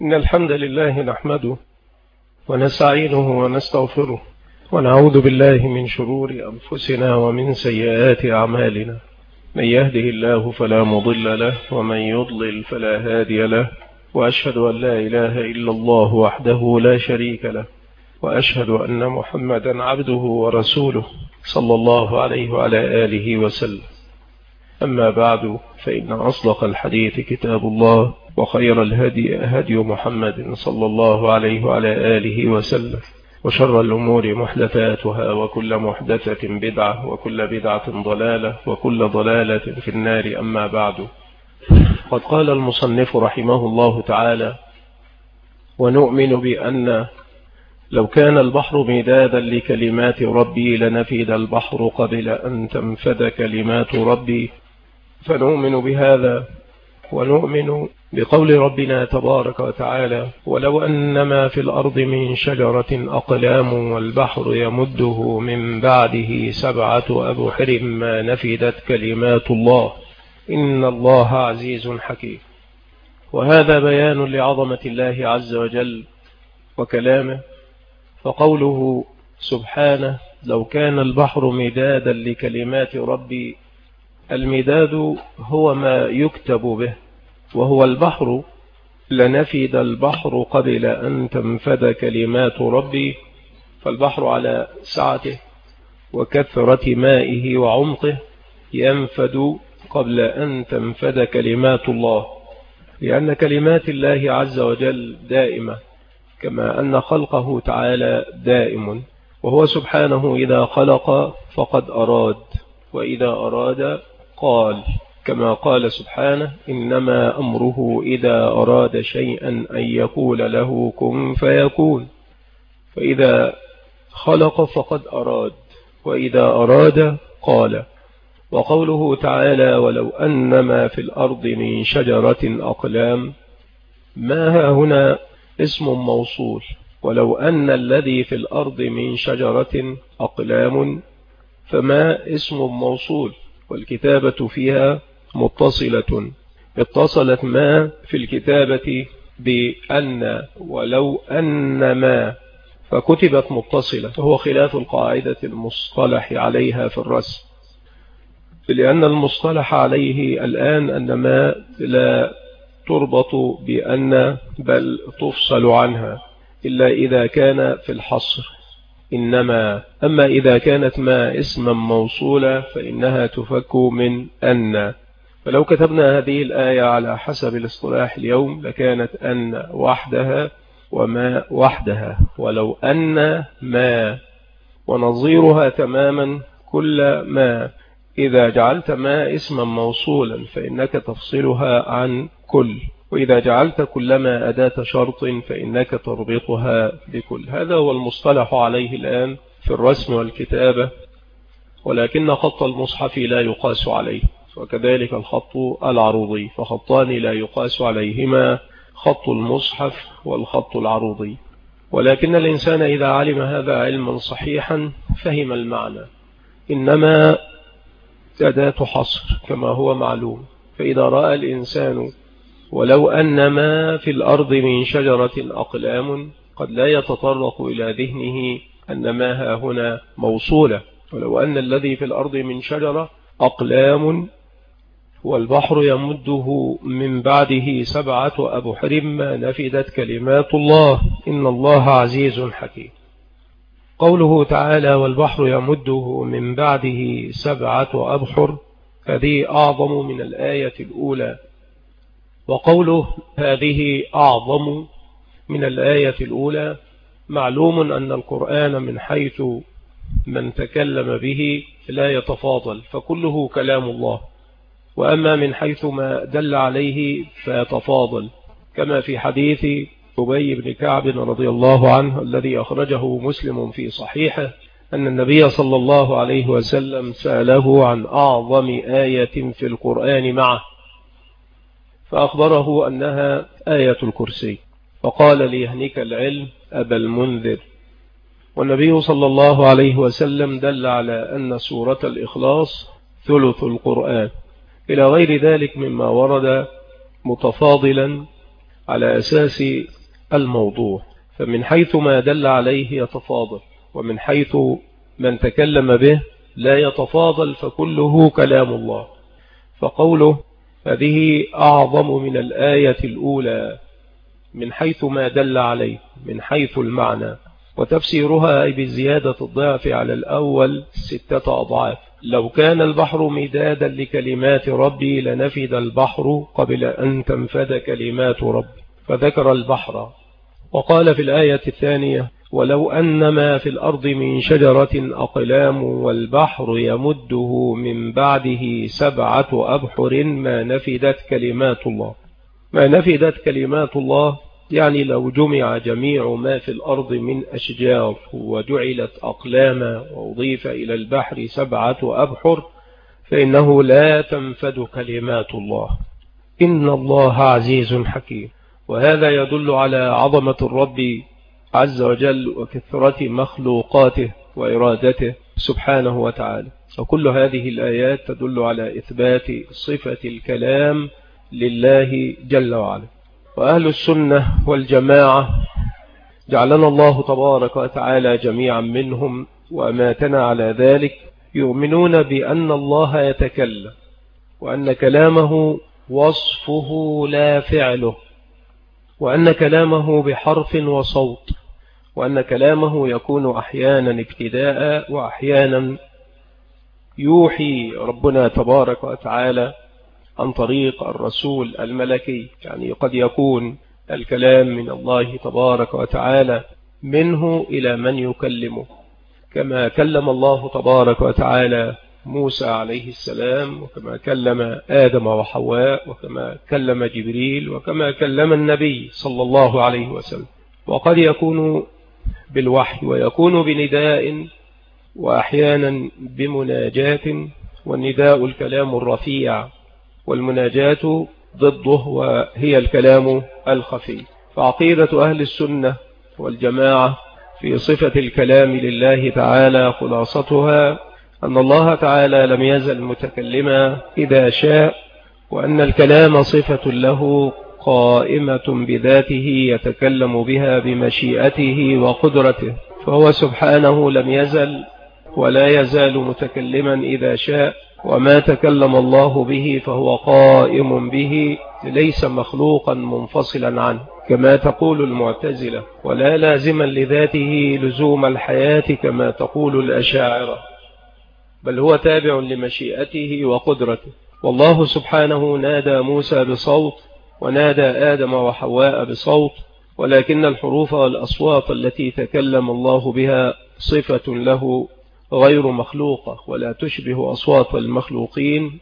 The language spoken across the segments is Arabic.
إن الحمد لله نحمده ونستعينه ونستغفره ونعوذ بالله من شرور أنفسنا ومن سيئات أعمالنا. من يهده الله فلا مضل له ومن يضلل فلا هادي له، وأشهد أن لا إله إلا الله وحده لا شريك له، وأشهد أن محمدا عبده ورسوله صلى الله عليه وعلى آله وسلم. أما بعد، فإن أصدق الحديث كتاب الله، وخير الهدي هدي محمد صلى الله عليه وعلى آله وسلم، وشر الأمور محدثاتها، وكل محدثة بدعة، وكل بدعة ضلالة، وكل ضلالة في النار. أما بعد، قد قال المصنف رحمه الله تعالى: ونؤمن بأن لو كان البحر مدادا لكلمات ربي لنفد البحر قبل أن تنفد كلمات ربي. فنؤمن بهذا، ونؤمن بقول ربنا تبارك وتعالى: ولو أن ما في الأرض من شجرة أقلام والبحر يمده من بعده 7 أبحر ما نفدت كلمات الله إن الله عزيز حكيم. وهذا بيان لعظمة الله عز وجل وكلامه. فقوله سبحانه: لو كان البحر مدادا لكلمات ربي، المداد هو ما يكتب به، وهو البحر، لنفد البحر قبل أن تنفد كلمات ربي. فالبحر على سعته وكثرة مائه وعمقه ينفد قبل أن تنفد كلمات الله، لأن كلمات الله عز وجل دائمة، كما أن خلقه تعالى دائم. وهو سبحانه إذا خلق فقد أراد، وإذا أراد قال، كما قال سبحانه: إنما أمره إذا أراد شيئا أن يقول له كن فيكون. فإذا خلق فقد أراد، وإذا أراد قال. وقوله تعالى: ولو أن ما في الأرض من شجرة أقلام، ما هنا اسم موصول. ولو أن الذي في الأرض من شجرة أقلام، فما اسم موصول، والكتابة فيها متصلة. اتصلت ما في الكتابة بأن ولو أن ما، فكتبت متصلة، وهو خلاف القاعدة المصطلح عليها في الرسم، لأن المصطلح عليه الآن أن ما لا تربط بأن، بل تفصل عنها، إلا إذا كان في الحصر. أما إذا كانت ما اسما موصولة فإنها تفك من أن. فلو كتبنا هذه الآية على حسب الاصطلاح اليوم لكانت أن وحدها وما وحدها، ولو أن ما، ونظيرها تماما كل ما. إذا جعلت ما اسما موصولا فإنك تفصلها عن كل، وإذا جعلت كل ما أداة شرط فإنك تربطها بكل. هذا هو المصطلح عليه الآن في الرسم والكتابة، ولكن خط المصحف لا يقاس عليه، وكذلك الخط العروضي، فخطان لا يقاس عليهما: خط المصحف والخط العروضي. ولكن الإنسان إذا علم هذا علما صحيحا فهم المعنى. إنما أداة حصر كما هو معلوم. فإذا رأى الإنسان ولو أن ما في الأرض من شجرة أقلام، قد لا يتطرق إلى ذهنه أن ما ها هنا موصولة. ولو أن الذي في الأرض من شجرة أقلام والبحر يمده من بعده 7 أبحر ما نفدت كلمات الله إن الله عزيز حكيم. قوله تعالى: والبحر يمده من بعده 7 أبحر، هذه أعظم من الآية الأولى. وقوله هذه أعظم من الآية الأولى، معلوم أن القرآن من حيث من تكلم به لا يتفاضل، فكله كلام الله. وأما من حيث ما دل عليه فيتفاضل، كما في حديث أبي بن كعب رضي الله عنه الذي أخرجه مسلم في صحيحه، أن النبي صلى الله عليه وسلم سأله عن أعظم آية في القرآن معه، فأخبره أنها آية الكرسي، فقال: ليهنك العلم أبا المنذر. والنبي صلى الله عليه وسلم دل على أن سورة الإخلاص ثلث القرآن، إلى غير ذلك مما ورد متفاضلا على أساس الموضوع، فمن حيث ما دل عليه يتفاضل، ومن حيث من تكلم به لا يتفاضل فكله كلام الله. فقوله هذه أعظم من الآية الأولى من حيث ما دل عليه، من حيث المعنى، وتفسيرها أي بزيادة الضعف على الأول 6 أضعاف. لو كان البحر مدادا لكلمات ربي لنفد البحر قبل أن تنفد كلمات ربي، فذكر البحر. وقال في الآية الثانية ولو أن ما في الأرض من شجرة أقلام والبحر يمده من بعده 7 أبحر ما نفدت كلمات الله. ما نفدت كلمات الله يعني لو جمع جميع ما في الأرض من أشجار وجعلت أقلاما وأضيف إلى البحر 7 أبحر فإنه لا تنفد كلمات الله. إن الله عزيز حكيم. وهذا يدل على عظمة الرب عز وجل وكثرة مخلوقاته وإرادته سبحانه وتعالى. وكل هذه الآيات تدل على إثبات صفة الكلام لله جل وعلا. وأهل السنة والجماعة جعلنا الله تبارك وتعالى جميعا منهم وأماتنا على ذلك يؤمنون بأن الله يتكلم، وأن كلامه وصفه لا فعله، وأن كلامه بحرف وصوت، وأن كلامه يكون أحيانا ابتداء وأحيانا يوحي ربنا تبارك وتعالى عن طريق الرسول الملكي. يعني قد يكون الكلام من الله تبارك وتعالى منه إلى من يكلمه، كما كلم الله تبارك وتعالى موسى عليه السلام، وكما كلم آدم وحواء، وكما كلم جبريل، وكما كلم النبي صلى الله عليه وسلم. وقد يكون بالوحي، ويكون بنداء، وأحيانا بمناجاة، والنداء الكلام الرفيع، والمناجاة ضده وهي الكلام الخفي. فعقيدة أهل السنة والجماعة في صفة الكلام لله تعالى خلاصتها أن الله تعالى لم يزل متكلما إذا شاء، وأن الكلام صفة له قائمة بذاته يتكلم بها بمشيئته وقدرته، فهو سبحانه لم يزل ولا يزال متكلما إذا شاء، وما تكلم الله به فهو قائم به، ليس مخلوقا منفصلا عنه كما تقول المعتزلة، ولا لازما لذاته لزوم الحياة كما تقول الأشاعرة، بل هو تابع لمشيئته وقدرته. والله سبحانه نادى موسى بصوت، ونادى آدم وحواء بصوت، ولكن الحروف والأصوات التي تكلم الله بها صفة له غير مخلوقة، ولا تشبه أصوات المخلوقين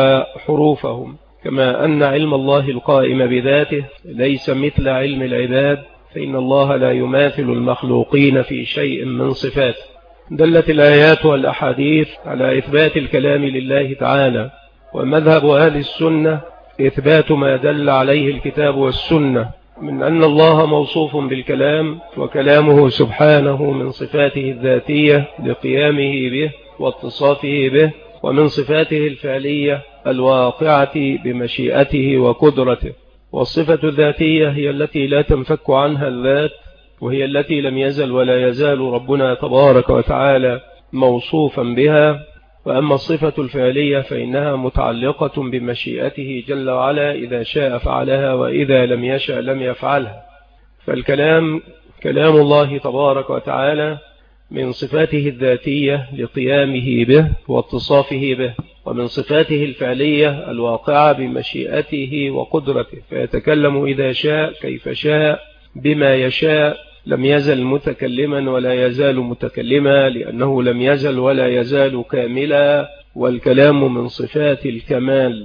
وحروفهم. كما أن علم الله القائم بذاته ليس مثل علم العباد، فإن الله لا يماثل المخلوقين في شيء من صفاته. دلت الآيات والأحاديث على إثبات الكلام لله تعالى، ومذهب أهل السنة إثبات ما دل عليه الكتاب والسنة من أن الله موصوف بالكلام، وكلامه سبحانه من صفاته الذاتية لقيامه به واتصافه به، ومن صفاته الفعلية الواقعة بمشيئته وقدرته. والصفة الذاتية هي التي لا تنفك عنها الذات، وهي التي لم يزل ولا يزال ربنا تبارك وتعالى موصوفا بها. وأما الصفة الفعلية فإنها متعلقة بمشيئته جل وعلا، إذا شاء فعلها وإذا لم يشأ لم يفعلها. فالكلام كلام الله تبارك وتعالى من صفاته الذاتية لقيامه به واتصافه به، ومن صفاته الفعلية الواقعة بمشيئته وقدرته، فيتكلم إذا شاء كيف شاء بما يشاء، لم يزل متكلما ولا يزال متكلما، لأنه لم يزل ولا يزال كاملا. والكلام من صفات الكمال،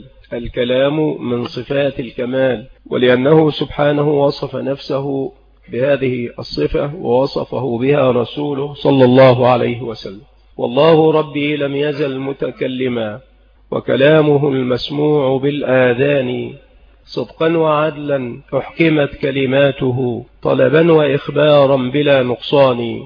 الكلام من صفات الكمال، ولأنه سبحانه وصف نفسه بهذه الصفة ووصفه بها رسوله صلى الله عليه وسلم. والله ربي لم يزل متكلما، وكلامه المسموع بالآذان صدقا وعدلا أحكمت كلماته طلبا وإخبارا بلا نقصان.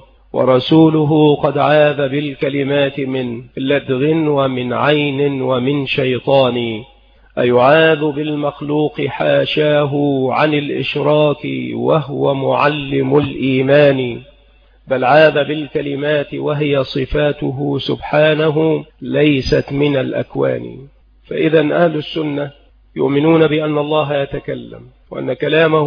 ورسوله قد عاذ بالكلمات من لدغ ومن عين ومن شيطان، أيعاذ بالمخلوق حاشاه عن الإشراك وهو معلم الإيمان، بل عاذ بالكلمات وهي صفاته سبحانه ليست من الأكوان. فإذا أهل السنة يؤمنون بأن الله يتكلم، وأن كلامه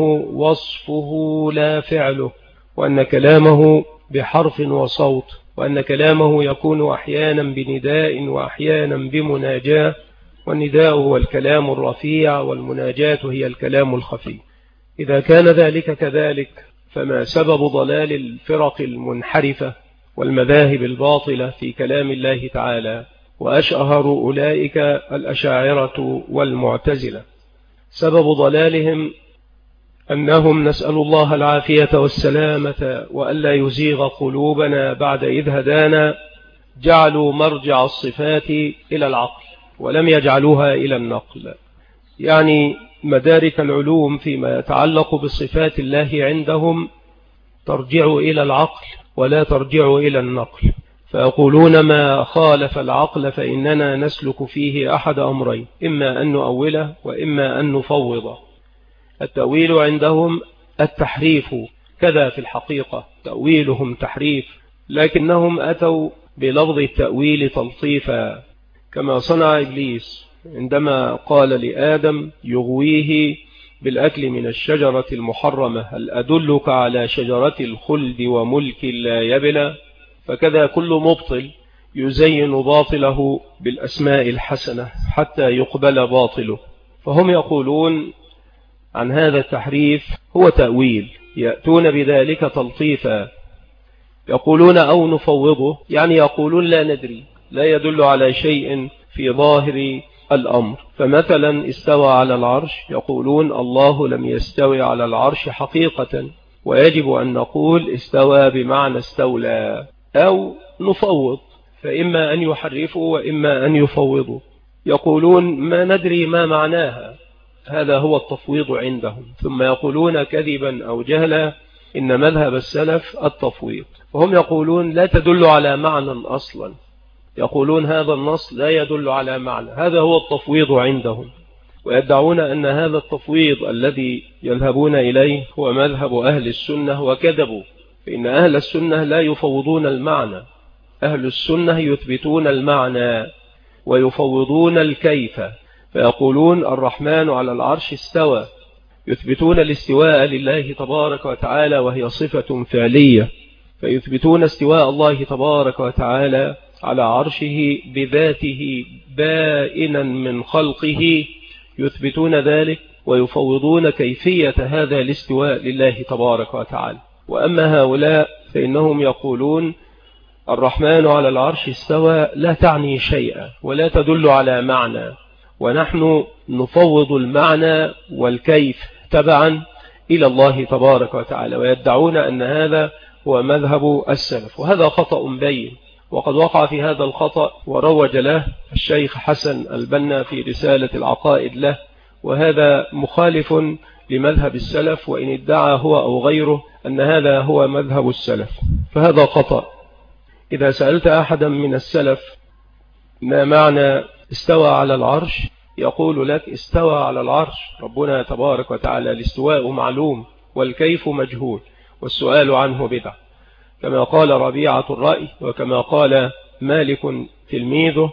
وصفه لا فعله، وأن كلامه بحرف وصوت، وأن كلامه يكون أحيانا بنداء وأحيانا بمناجاة، والنداء هو الكلام الرفيع والمناجاة هي الكلام الخفي. إذا كان ذلك كذلك فما سبب ضلال الفرق المنحرفة والمذاهب الباطلة في كلام الله تعالى؟ وأشهر أولئك الأشاعرة والمعتزلة. سبب ضلالهم أنهم، نسأل الله العافية والسلامة وألا يزيغ قلوبنا بعد إذ هدانا، جعلوا مرجع الصفات إلى العقل ولم يجعلوها إلى النقل. يعني مدارك العلوم فيما يتعلق بصفات الله عندهم ترجع إلى العقل ولا ترجع إلى النقل، فيقولون ما خالف العقل فإننا نسلك فيه أحد أمرين، إما أن نؤوله وإما أن نفوضه. التأويل عندهم التحريف، كذا في الحقيقة تأويلهم تحريف، لكنهم أتوا بلفظ التأويل تلطيفا، كما صنع إبليس عندما قال لآدم يغويه بالأكل من الشجرة المحرمة هل أدلك على شجرة الخلد وملك لا يبلى. فكذا كل مبطل يزين باطله بالأسماء الحسنة حتى يقبل باطله. فهم يقولون عن هذا التحريف هو تأويل، يأتون بذلك تلطيفا، يقولون أو نفوضه، يعني يقولون لا ندري، لا يدل على شيء في ظاهر الأمر. فمثلا استوى على العرش، يقولون الله لم يستوي على العرش حقيقة، ويجب أن نقول استوى بمعنى استولى. أو نفوض، فإما أن يحرفوا وإما أن يفوضوا، يقولون ما ندري ما معناها، هذا هو التفويض عندهم. ثم يقولون كذبا أو جهلا إن مذهب السلف التفويض، وهم يقولون لا تدل على معنى أصلا، يقولون هذا النص لا يدل على معنى، هذا هو التفويض عندهم. ويدعون أن هذا التفويض الذي يذهبون إليه هو مذهب أهل السنة، وكذبوا، فإن أهل السنة لا يفوضون المعنى، أهل السنة يثبتون المعنى ويفوضون الكيف. فيقولون الرحمن على العرش استوى، يثبتون الاستواء لله تبارك وتعالى وهي صفة فعلية، فيثبتون استواء الله تبارك وتعالى على عرشه بذاته بائنا من خلقه، يثبتون ذلك ويفوضون كيفية هذا الاستواء لله تبارك وتعالى. وأما هؤلاء فإنهم يقولون الرحمن على العرش استوى لا تعني شيئا ولا تدل على معنى، ونحن نفوض المعنى والكيف تبعا إلى الله تبارك وتعالى، ويدعون أن هذا هو مذهب السلف، وهذا خطأ بين. وقد وقع في هذا الخطأ وروج له الشيخ حسن البنا في رسالة العقائد له، وهذا مخالف لمذهب السلف، وإن ادعى هو أو غيره أن هذا هو مذهب السلف فهذا خطأ. إذا سألت أحدا من السلف ما معنى استوى على العرش، يقول لك استوى على العرش ربنا تبارك وتعالى، الاستواء معلوم والكيف مجهول والسؤال عنه بدعة، كما قال ربيعة الرأي وكما قال مالك تلميذه.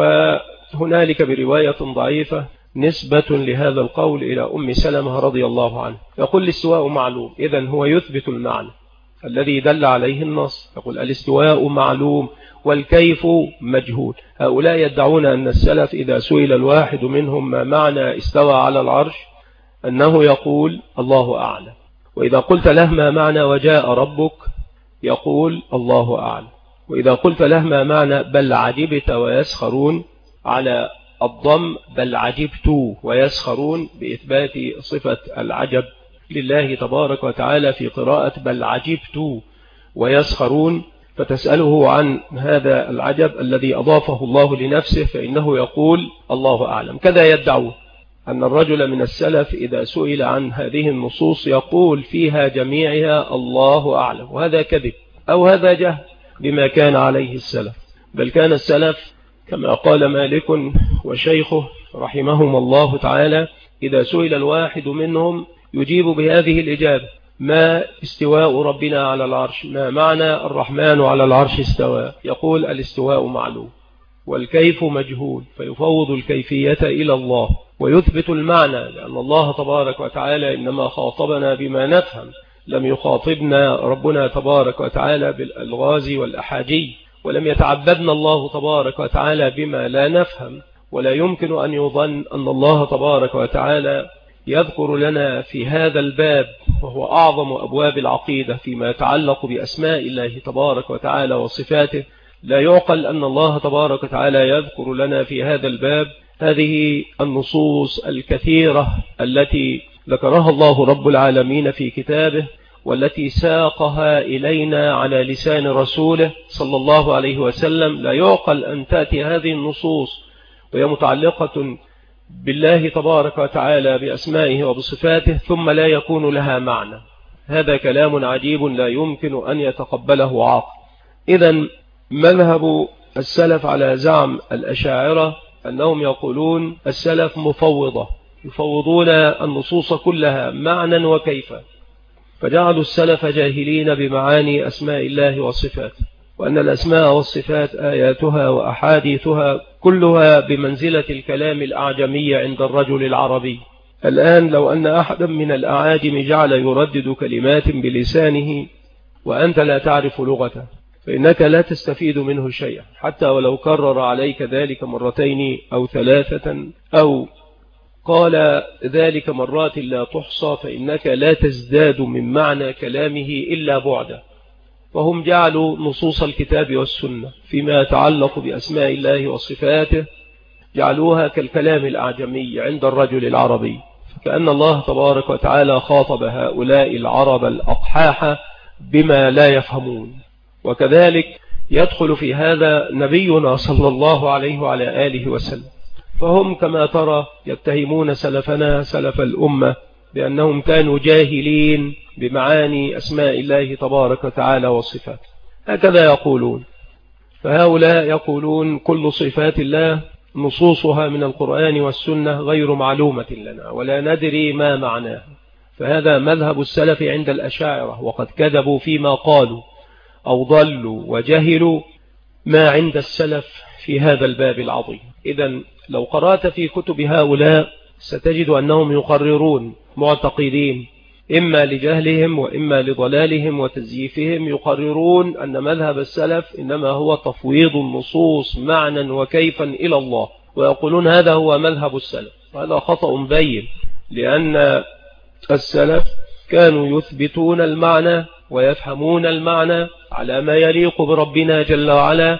وهنالك برواية ضعيفة نسبة لهذا القول إلى أم سلمة رضي الله عنه، يقول الاستواء معلوم، إذن هو يثبت المعنى الذي دل عليه النص، يقول الاستواء معلوم والكيف مجهول. هؤلاء يدعون أن السلف إذا سئل الواحد منهم ما معنى استوى على العرش أنه يقول الله أعلم، وإذا قلت له ما معنى وجاء ربك يقول الله أعلم، وإذا قلت له ما معنى بل عجبت ويسخرون على الضم بل عجبت ويسخرون بإثبات صفة العجب لله تبارك وتعالى في قراءة بل عجبت ويسخرون، فتسأله عن هذا العجب الذي أضافه الله لنفسه فإنه يقول الله أعلم. كذا يدعو أن الرجل من السلف إذا سئل عن هذه النصوص يقول فيها جميعها الله أعلم، وهذا كذب أو هذا جهل بما كان عليه السلف. بل كان السلف كما قال مالك وشيخه رحمهم الله تعالى إذا سئل الواحد منهم يجيب بهذه الإجابة: ما استواء ربنا على العرش؟ ما معنى الرحمن على العرش استوى؟ يقول: الاستواء معلوم والكيف مجهول، فيفوض الكيفية إلى الله ويثبت المعنى، لأن الله تبارك وتعالى إنما خاطبنا بما نفهم، لم يخاطبنا ربنا تبارك وتعالى بالألغاز والأحاجي، ولم يتعبدنا الله تبارك وتعالى بما لا نفهم. ولا يمكن أن يظن أن الله تبارك وتعالى يذكر لنا في هذا الباب، وهو أعظم أبواب العقيدة فيما يتعلق بأسماء الله تبارك وتعالى وصفاته، لا يعقل أن الله تبارك وتعالى يذكر لنا في هذا الباب هذه النصوص الكثيرة التي ذكرها الله رب العالمين في كتابه، والتي ساقها إلينا على لسان رسوله صلى الله عليه وسلم. لا يعقل أن تأتي هذه النصوص وهي متعلقة بالله تبارك وتعالى بأسمائه وبصفاته ثم لا يكون لها معنى. هذا كلام عجيب لا يمكن أن يتقبله عاقل. إذن مذهب السلف على زعم الأشاعرة أنهم يقولون السلف مفوضة، يفوضون النصوص كلها معنى وكيفا، فجعلوا السلف جاهلين بمعاني أسماء الله وصفاته، وأن الأسماء والصفات آياتها وأحاديثها كلها بمنزلة الكلام الأعجمي عند الرجل العربي. الآن لو أن أحدا من الأعاجم جعل يردد كلمات بلسانه وأنت لا تعرف لغته، فإنك لا تستفيد منه شيئا، حتى ولو كرر عليك ذلك مرتين أو ثلاثة أو قال ذلك مرات لا تحصى، فإنك لا تزداد من معنى كلامه إلا بعدا. وهم جعلوا نصوص الكتاب والسنة فيما يتعلق بأسماء الله وصفاته جعلوها كالكلام الأعجمي عند الرجل العربي، كأن الله تبارك وتعالى خاطب هؤلاء العرب الأقحاح بما لا يفهمون. وكذلك يدخل في هذا نبينا صلى الله عليه وعلى آله وسلم، فهم كما ترى يتهمون سلفنا سلف الأمة بأنهم كانوا جاهلين بمعاني أسماء الله تبارك وتعالى وصفاته، هكذا يقولون. فهؤلاء يقولون كل صفات الله نصوصها من القرآن والسنة غير معلومة لنا ولا ندري ما معناها، فهذا مذهب السلف عند الأشاعرة، وقد كذبوا فيما قالوا أو ضلوا وجهلوا ما عند السلف في هذا الباب العظيم. إذن لو قرأت في كتب هؤلاء ستجد أنهم يقررون معتقدين إما لجهلهم وإما لضلالهم وتزييفهم، يقررون أن مذهب السلف إنما هو تفويض النصوص معنى وكيفا إلى الله، ويقولون هذا هو مذهب السلف. وهذا خطأ بين، لأن السلف كانوا يثبتون المعنى ويفهمون المعنى على ما يليق بربنا جل وعلا،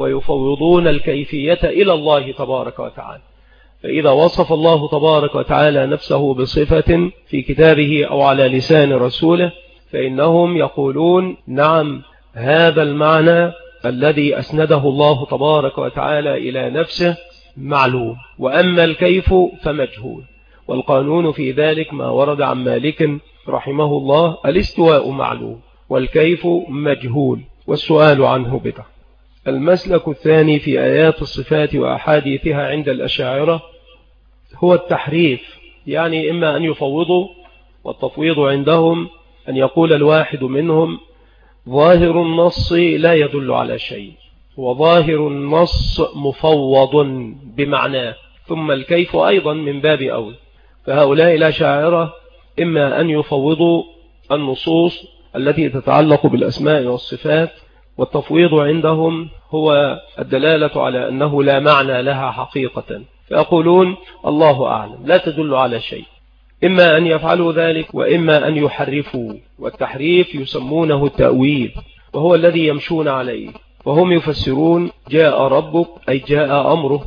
ويفوضون الكيفية إلى الله تبارك وتعالى. فإذا وصف الله تبارك وتعالى نفسه بصفة في كتابه أو على لسان رسوله فإنهم يقولون نعم هذا المعنى الذي أسنده الله تبارك وتعالى إلى نفسه معلوم، وأما الكيف فمجهول. والقانون في ذلك ما ورد عن مالك رحمه الله: الاستواء معلوم والكيف مجهول والسؤال عنه بدعة. المسلك الثاني في آيات الصفات وأحاديثها عند الأشاعرة هو التحريف، يعني إما أن يفوضوا، والتفويض عندهم أن يقول الواحد منهم ظاهر النص لا يدل على شيء، وظاهر النص مفوض بمعناه، ثم الكيف أيضا من باب أول. فهؤلاء الأشاعرة إما أن يفوضوا النصوص التي تتعلق بالأسماء والصفات، والتفويض عندهم هو الدلالة على أنه لا معنى لها حقيقة، فيقولون الله أعلم لا تدل على شيء. إما أن يفعلوا ذلك وإما أن يحرفوا، والتحريف يسمونه التأويل، وهو الذي يمشون عليه. وهم يفسرون جاء ربك أي جاء أمره،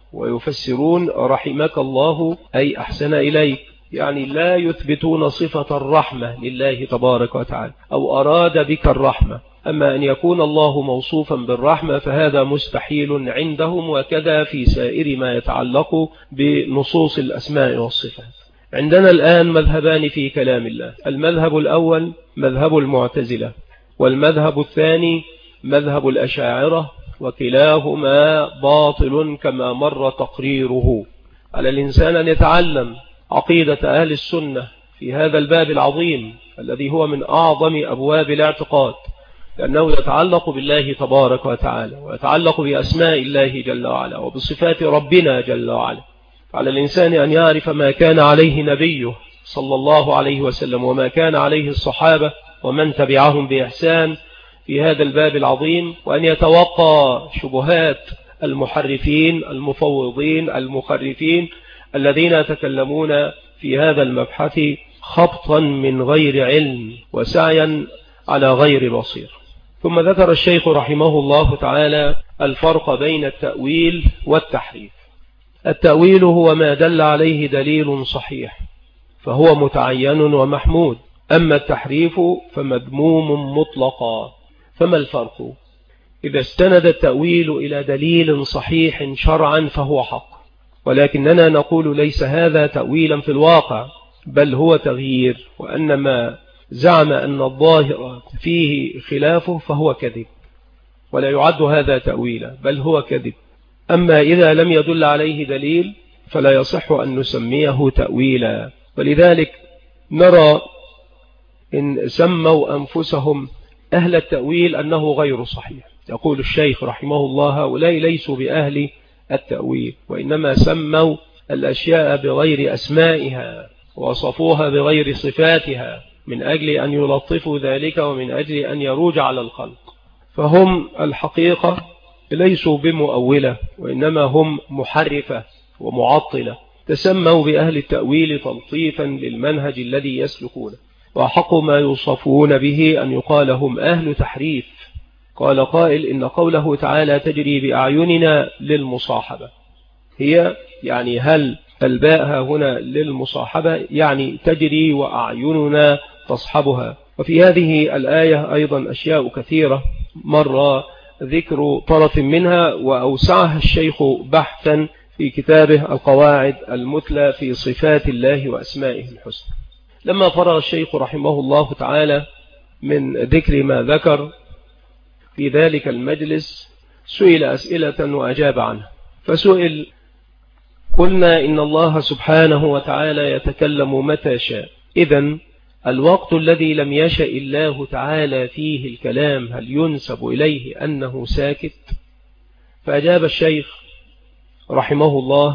ويفسرون رحمك الله أي أحسن إليك، يعني لا يثبتون صفة الرحمة لله تبارك وتعالى أو أراد بك الرحمة. أما أن يكون الله موصوفا بالرحمة فهذا مستحيل عندهم، وكذا في سائر ما يتعلق بنصوص الأسماء والصفات. عندنا الآن مذهبان في كلام الله: المذهب الأول مذهب المعتزلة، والمذهب الثاني مذهب الأشاعرة، وكلاهما باطل كما مر تقريره. على الإنسان أن يتعلم عقيدة أهل السنة في هذا الباب العظيم الذي هو من أعظم أبواب الاعتقاد، لأنه يتعلق بالله تبارك وتعالى، ويتعلق بأسماء الله جل وعلا وبصفات ربنا جل وعلا. على الإنسان أن يعرف ما كان عليه نبيه صلى الله عليه وسلم وما كان عليه الصحابة ومن تبعهم بإحسان في هذا الباب العظيم، وأن يتوقى شبهات المحرفين المفوضين المخرفين الذين يتكلمون في هذا المبحث خبطا من غير علم وسعيا على غير بصير. ثم ذكر الشيخ رحمه الله تعالى الفرق بين التأويل والتحريف. التأويل هو ما دل عليه دليل صحيح فهو متعين ومحمود، أما التحريف فمذموم مطلقا. فما الفرق؟ إذا استند التأويل إلى دليل صحيح شرعا فهو حق، ولكننا نقول ليس هذا تأويلا في الواقع، بل هو تغيير، وأن ما زعم أن الظاهر فيه خلافه فهو كذب، ولا يعد هذا تأويلا بل هو كذب. أما إذا لم يدل عليه دليل فلا يصح أن نسميه تأويلا. ولذلك نرى إن سموا أنفسهم أهل التأويل أنه غير صحيح. يقول الشيخ رحمه الله هؤلاء ليسوا بأهل التأويل، وإنما سموا الأشياء بغير أسمائها وصفوها بغير صفاتها من أجل أن يلطفوا ذلك ومن أجل أن يروج على الخلق. فهم الحقيقة ليسوا بمؤولة، وإنما هم محرفة ومعطلة، تسموا بأهل التأويل تلطيفا للمنهج الذي يسلكونه. وحق ما يوصفون به أن يقال هم أهل تحريف. قال قائل إن قوله تعالى تجري بأعيننا للمصاحبة، هي يعني هل الباء هنا للمصاحبة يعني تجري وأعيننا تصحبها. وفي هذه الآية أيضا أشياء كثيرة مر ذكر طرف منها وأوسعها الشيخ بحثا في كتابه القواعد المثلى في صفات الله وأسمائه الحسنى. لما فرغ الشيخ رحمه الله تعالى من ذكر ما ذكر في ذلك المجلس سئل أسئلة وأجاب عنها. فسئل: قلنا إن الله سبحانه وتعالى يتكلم متى شاء، إذن الوقت الذي لم يشأ الله تعالى فيه الكلام هل ينسب إليه أنه ساكت؟ فأجاب الشيخ رحمه الله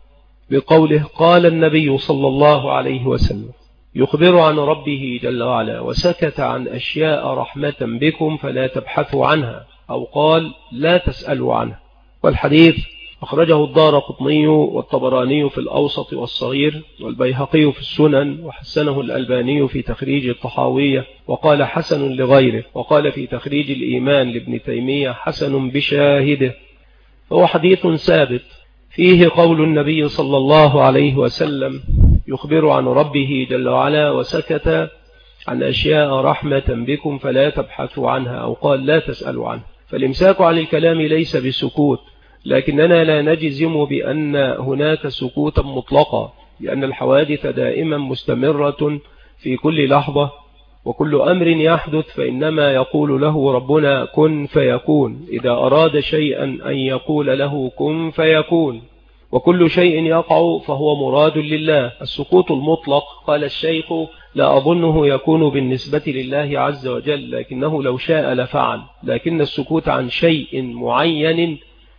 بقوله: قال النبي صلى الله عليه وسلم يخبر عن ربه جل وعلا: وسكت عن أشياء رحمة بكم فلا تبحثوا عنها، أو قال: لا تسألوا عنها. والحديث أخرجه الدارقطني والطبراني في الأوسط والصغير والبيهقي في السنن، وحسنه الألباني في تخريج الطحاوية وقال حسن لغيره، وقال في تخريج الإيمان لابن تيمية حسن بشاهده. فهو حديث ثابت فيه قول النبي صلى الله عليه وسلم يخبر عن ربه جل وعلا: وسكت عن أشياء رحمة بكم فلا تبحثوا عنها، أو قال: لا تسألوا عنها. فالإمساك عن الكلام ليس بسكوت، لكننا لا نجزم بأن هناك سكوتا مطلقا، لأن الحوادث دائما مستمرة في كل لحظة، وكل أمر يحدث فإنما يقول له ربنا كن فيكون. إذا أراد شيئا أن يقول له كن فيكون، وكل شيء يقع فهو مراد لله. السكوت المطلق قال الشيخ لا أظنه يكون بالنسبة لله عز وجل، لكنه لو شاء لفعل، لكن السكوت عن شيء معين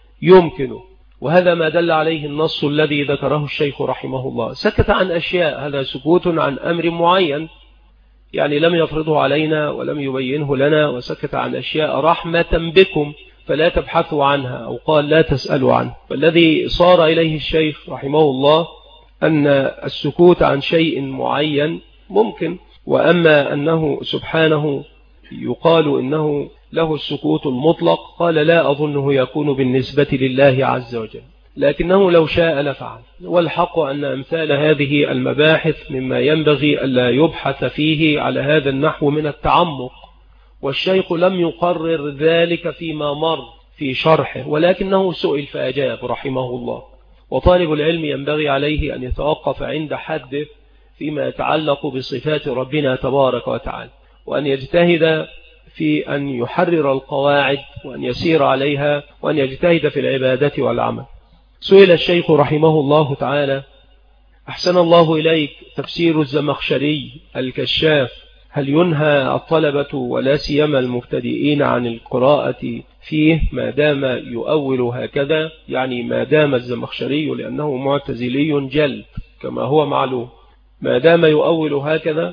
يمكنه، وهذا ما دل عليه النص الذي ذكره الشيخ رحمه الله. سكت عن أشياء، هذا سكوت عن أمر معين، يعني لم يفرضه علينا ولم يبينه لنا. وسكت عن أشياء رحمة بكم فلا تبحثوا عنها، أو قال: لا تسألوا عنه. فالذي صار إليه الشيخ رحمه الله أن السكوت عن شيء معين ممكن، وأما أنه سبحانه يقال إنه له السكوت المطلق، قال: لا أظنه يكون بالنسبة لله عز وجل، لكنه لو شاء لفعل. والحق أن أمثال هذه المباحث مما ينبغي ألا يبحث فيه على هذا النحو من التعمق، والشيخ لم يقرر ذلك فيما مر في شرحه، ولكنه سئل فأجاب رحمه الله. وطالب العلم ينبغي عليه أن يتوقف عند حده فيما يتعلق بصفات ربنا تبارك وتعالى، وأن يجتهد في أن يحرر القواعد وأن يسير عليها، وأن يجتهد في العبادة والعمل. سئل الشيخ رحمه الله تعالى: أحسن الله إليك، تفسير الزمخشري الكشاف هل ينهى الطلبة ولا سيما المبتدئين عن القراءة فيه ما دام يؤول هكذا؟ يعني ما دام الزمخشري، لأنه معتزلي جلد كما هو معلوم، ما دام يؤول هكذا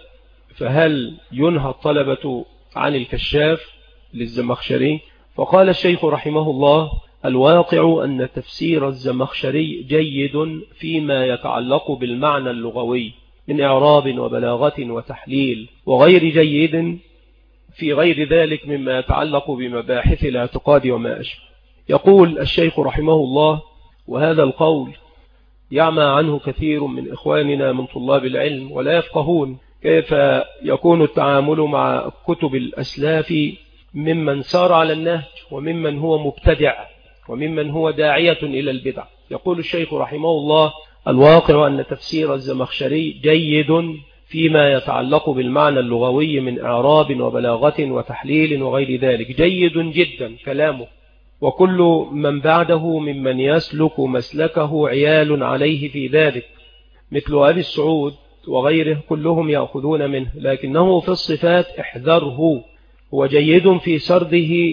فهل ينهى الطلبة عن الكشاف للزمخشري؟ فقال الشيخ رحمه الله: الواقع أن تفسير الزمخشري جيد فيما يتعلق بالمعنى اللغوي من إعراب وبلاغة وتحليل، وغير جيد في غير ذلك مما يتعلق بمباحث الاعتقاد وما أشبه. يقول الشيخ رحمه الله: وهذا القول يعمى عنه كثير من إخواننا من طلاب العلم ولا يفقهون كيف يكون التعامل مع كتب الأسلاف ممن سار على النهج وممن هو مبتدع وممن هو داعية إلى البدع. يقول الشيخ رحمه الله: الواقع أن تفسير الزمخشري جيد فيما يتعلق بالمعنى اللغوي من إعراب وبلاغة وتحليل وغير ذلك، جيد جدا كلامه، وكل من بعده ممن يسلك مسلكه عيال عليه في ذلك مثل أبي السعود وغيره كلهم يأخذون منه، لكنه في الصفات احذره، هو جيد في سرده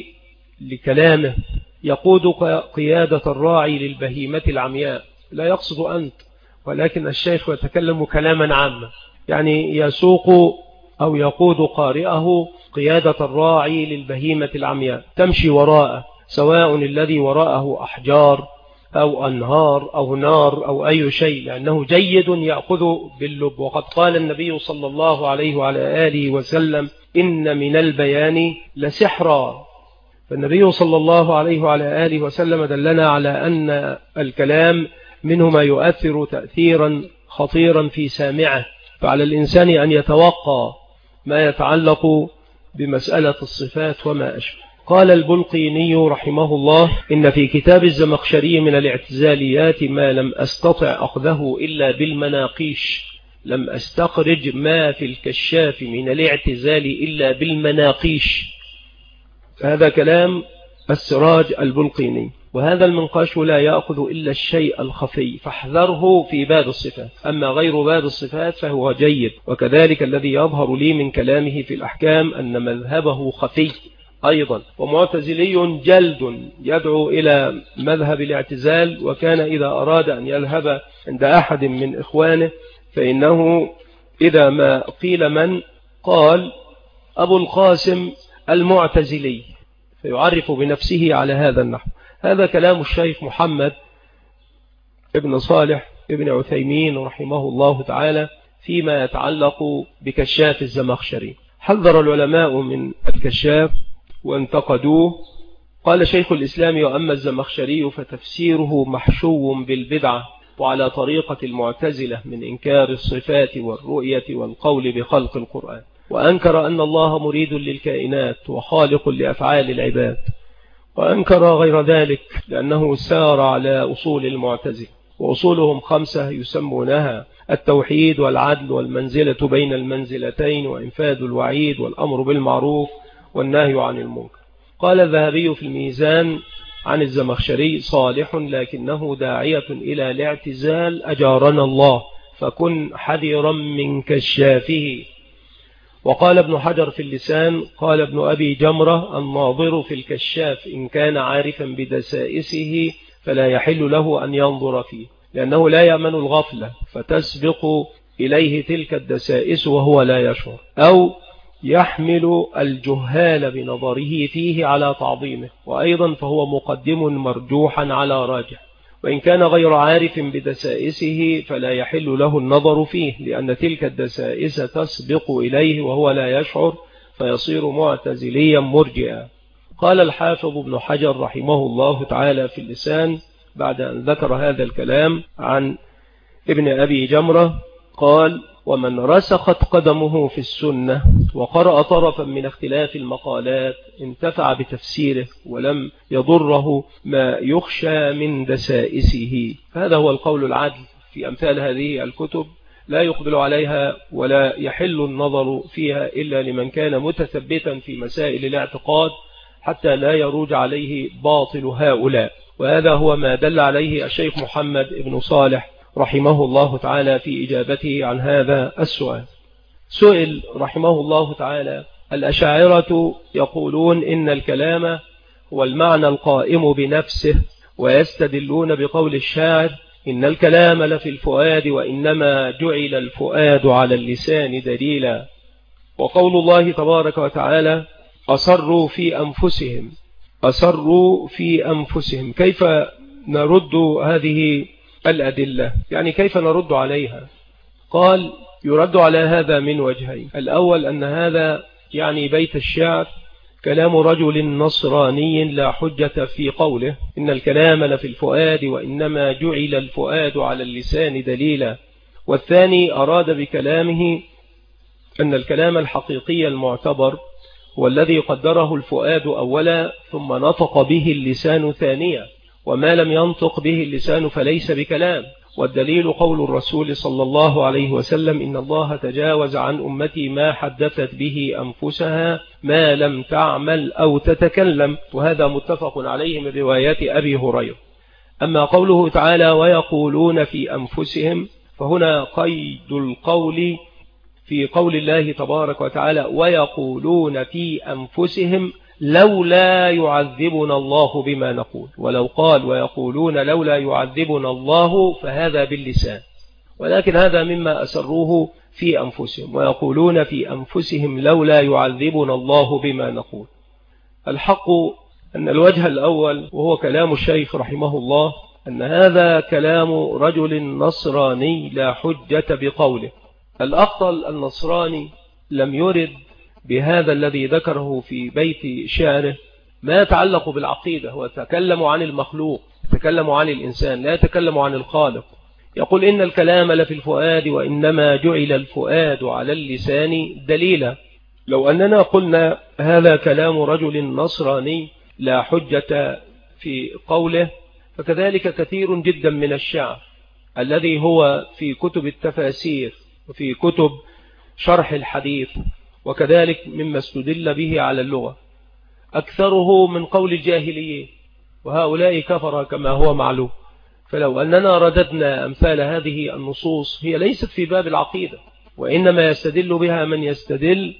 لكلامه، يقودك قيادة الراعي للبهيمة العمياء، لا يقصد أنت، ولكن الشيخ يتكلم كلاما عاما، يعني يسوق أو يقود قارئه قيادة الراعي للبهيمة العمياء، تمشي وراءه، سواء الذي وراءه أحجار أو أنهار أو نار أو أي شيء، لأنه جيد يأخذ باللب. وقد قال النبي صلى الله عليه وعلى آله وسلم: إن من البيان لسحرا. فالنبي صلى الله عليه وعلى آله وسلم دلنا على أن الكلام منه ما يؤثر تأثيرا خطيرا في سامعه، فعلى الإنسان أن يتوقع ما يتعلق بمسألة الصفات وما أشبه. قال البلقيني رحمه الله: إن في كتاب الزمخشري من الاعتزاليات ما لم أستطع أخذه إلا بالمناقيش، لم أستخرج ما في الكشاف من الاعتزال إلا بالمناقيش. هذا كلام السراج البلقيني، وهذا المنقاش لا يأخذ إلا الشيء الخفي، فاحذره في باب الصفات، أما غير باب الصفات فهو جيد. وكذلك الذي يظهر لي من كلامه في الأحكام أن مذهبه خفي أيضا، ومعتزلي جلد يدعو إلى مذهب الاعتزال، وكان إذا أراد أن يذهب عند أحد من إخوانه فإنه إذا ما قيل من قال أبو القاسم المعتزلي فيعرف بنفسه على هذا النحو. هذا كلام الشيخ محمد ابن صالح ابن عثيمين رحمه الله تعالى فيما يتعلق بكشاف الزمخشري. حذر العلماء من الكشاف وانتقدوه. قال شيخ الإسلام: وأما الزمخشري فتفسيره محشو بالبدعة وعلى طريقة المعتزلة من إنكار الصفات والرؤية والقول بخلق القرآن، وأنكر أن الله مريد للكائنات وخالق لأفعال العباد، وأنكر غير ذلك لأنه سار على أصول المعتزلة، وأصولهم 5 يسمونها التوحيد والعدل والمنزلة بين المنزلتين وإنفاذ الوعيد والأمر بالمعروف والنهي عن المنكر. قال الذهبي في الميزان عن الزمخشري: صالح لكنه داعية إلى الاعتزال أجارنا الله، فكن حذرا من كشافه. وقال ابن حجر في اللسان: قال ابن أبي جمرة: الناظر في الكشاف إن كان عارفا بدسائسه فلا يحل له أن ينظر فيه، لأنه لا يأمن الغفلة فتسبق إليه تلك الدسائس وهو لا يشعر، أو يحمل الجهال بنظره فيه على تعظيمه، وأيضا فهو مقدم مرجوحا على راجح. وإن كان غير عارف بدسائسه فلا يحل له النظر فيه، لأن تلك الدسائس تسبق إليه وهو لا يشعر فيصير معتزليا مرجئا. قال الحافظ ابن حجر رحمه الله تعالى في اللسان بعد أن ذكر هذا الكلام عن ابن أبي جمرة، قال: ومن رسخت قدمه في السنة وقرأ طرفا من اختلاف المقالات انتفع بتفسيره ولم يضره ما يخشى من دسائسه. هذا هو القول العدل في أمثال هذه الكتب، لا يقبل عليها ولا يحل النظر فيها إلا لمن كان متثبتا في مسائل الاعتقاد حتى لا يروج عليه باطل هؤلاء. وهذا هو ما دل عليه الشيخ محمد بن صالح رحمه الله تعالى في إجابته عن هذا السؤال. سئل رحمه الله تعالى: الأشاعرة يقولون إن الكلام هو المعنى القائم بنفسه، ويستدلون بقول الشاعر: إن الكلام لفي الفؤاد وإنما جعل الفؤاد على اللسان دليلا. وقول الله تبارك وتعالى: أصروا في أنفسهم. كيف نرد هذه الأدلة؟ يعني كيف نرد عليها؟ قال: يرد على هذا من وجهين. الأول أن هذا يعني بيت الشعر كلام رجل نصراني لا حجة في قوله إن الكلام لفي الفؤاد وإنما جعل الفؤاد على اللسان دليلا. والثاني أراد بكلامه أن الكلام الحقيقي المعتبر هو الذي قدره الفؤاد أولا ثم نطق به اللسان ثانيا، وما لم ينطق به اللسان فليس بكلام. والدليل قول الرسول صلى الله عليه وسلم: إن الله تجاوز عن أمتي ما حدثت به أنفسها ما لم تعمل أو تتكلم. وهذا متفق عليه من روايات أبي هريرة. أما قوله تعالى: ويقولون في أنفسهم، فهنا قيد القول في قول الله تبارك وتعالى: ويقولون في أنفسهم لولا يعذبنا الله بما نقول. ولو قال ويقولون لولا يعذبنا الله فهذا باللسان، ولكن هذا مما أسروه في أنفسهم. ويقولون في أنفسهم لولا يعذبنا الله بما نقول. الحق أن الوجه الأول وهو كلام الشيخ رحمه الله أن هذا كلام رجل نصراني لا حجة بقوله. الأخطل النصراني لم يرد بهذا الذي ذكره في بيت شعره ما يتعلق بالعقيدة. هو يتكلم عن المخلوق، يتكلم عن الإنسان، لا يتكلم عن الخالق. يقول: إن الكلام لفي الفؤاد وإنما جعل الفؤاد على اللسان دليلا. لو أننا قلنا هذا كلام رجل نصراني لا حجة في قوله، فكذلك كثير جدا من الشعر الذي هو في كتب التفاسير وفي كتب شرح الحديث، وكذلك مما استدل به على اللغة، أكثره من قول الجاهليين، وهؤلاء كفر كما هو معلوم. فلو أننا رددنا أمثال هذه النصوص، هي ليست في باب العقيدة، وإنما يستدل بها من يستدل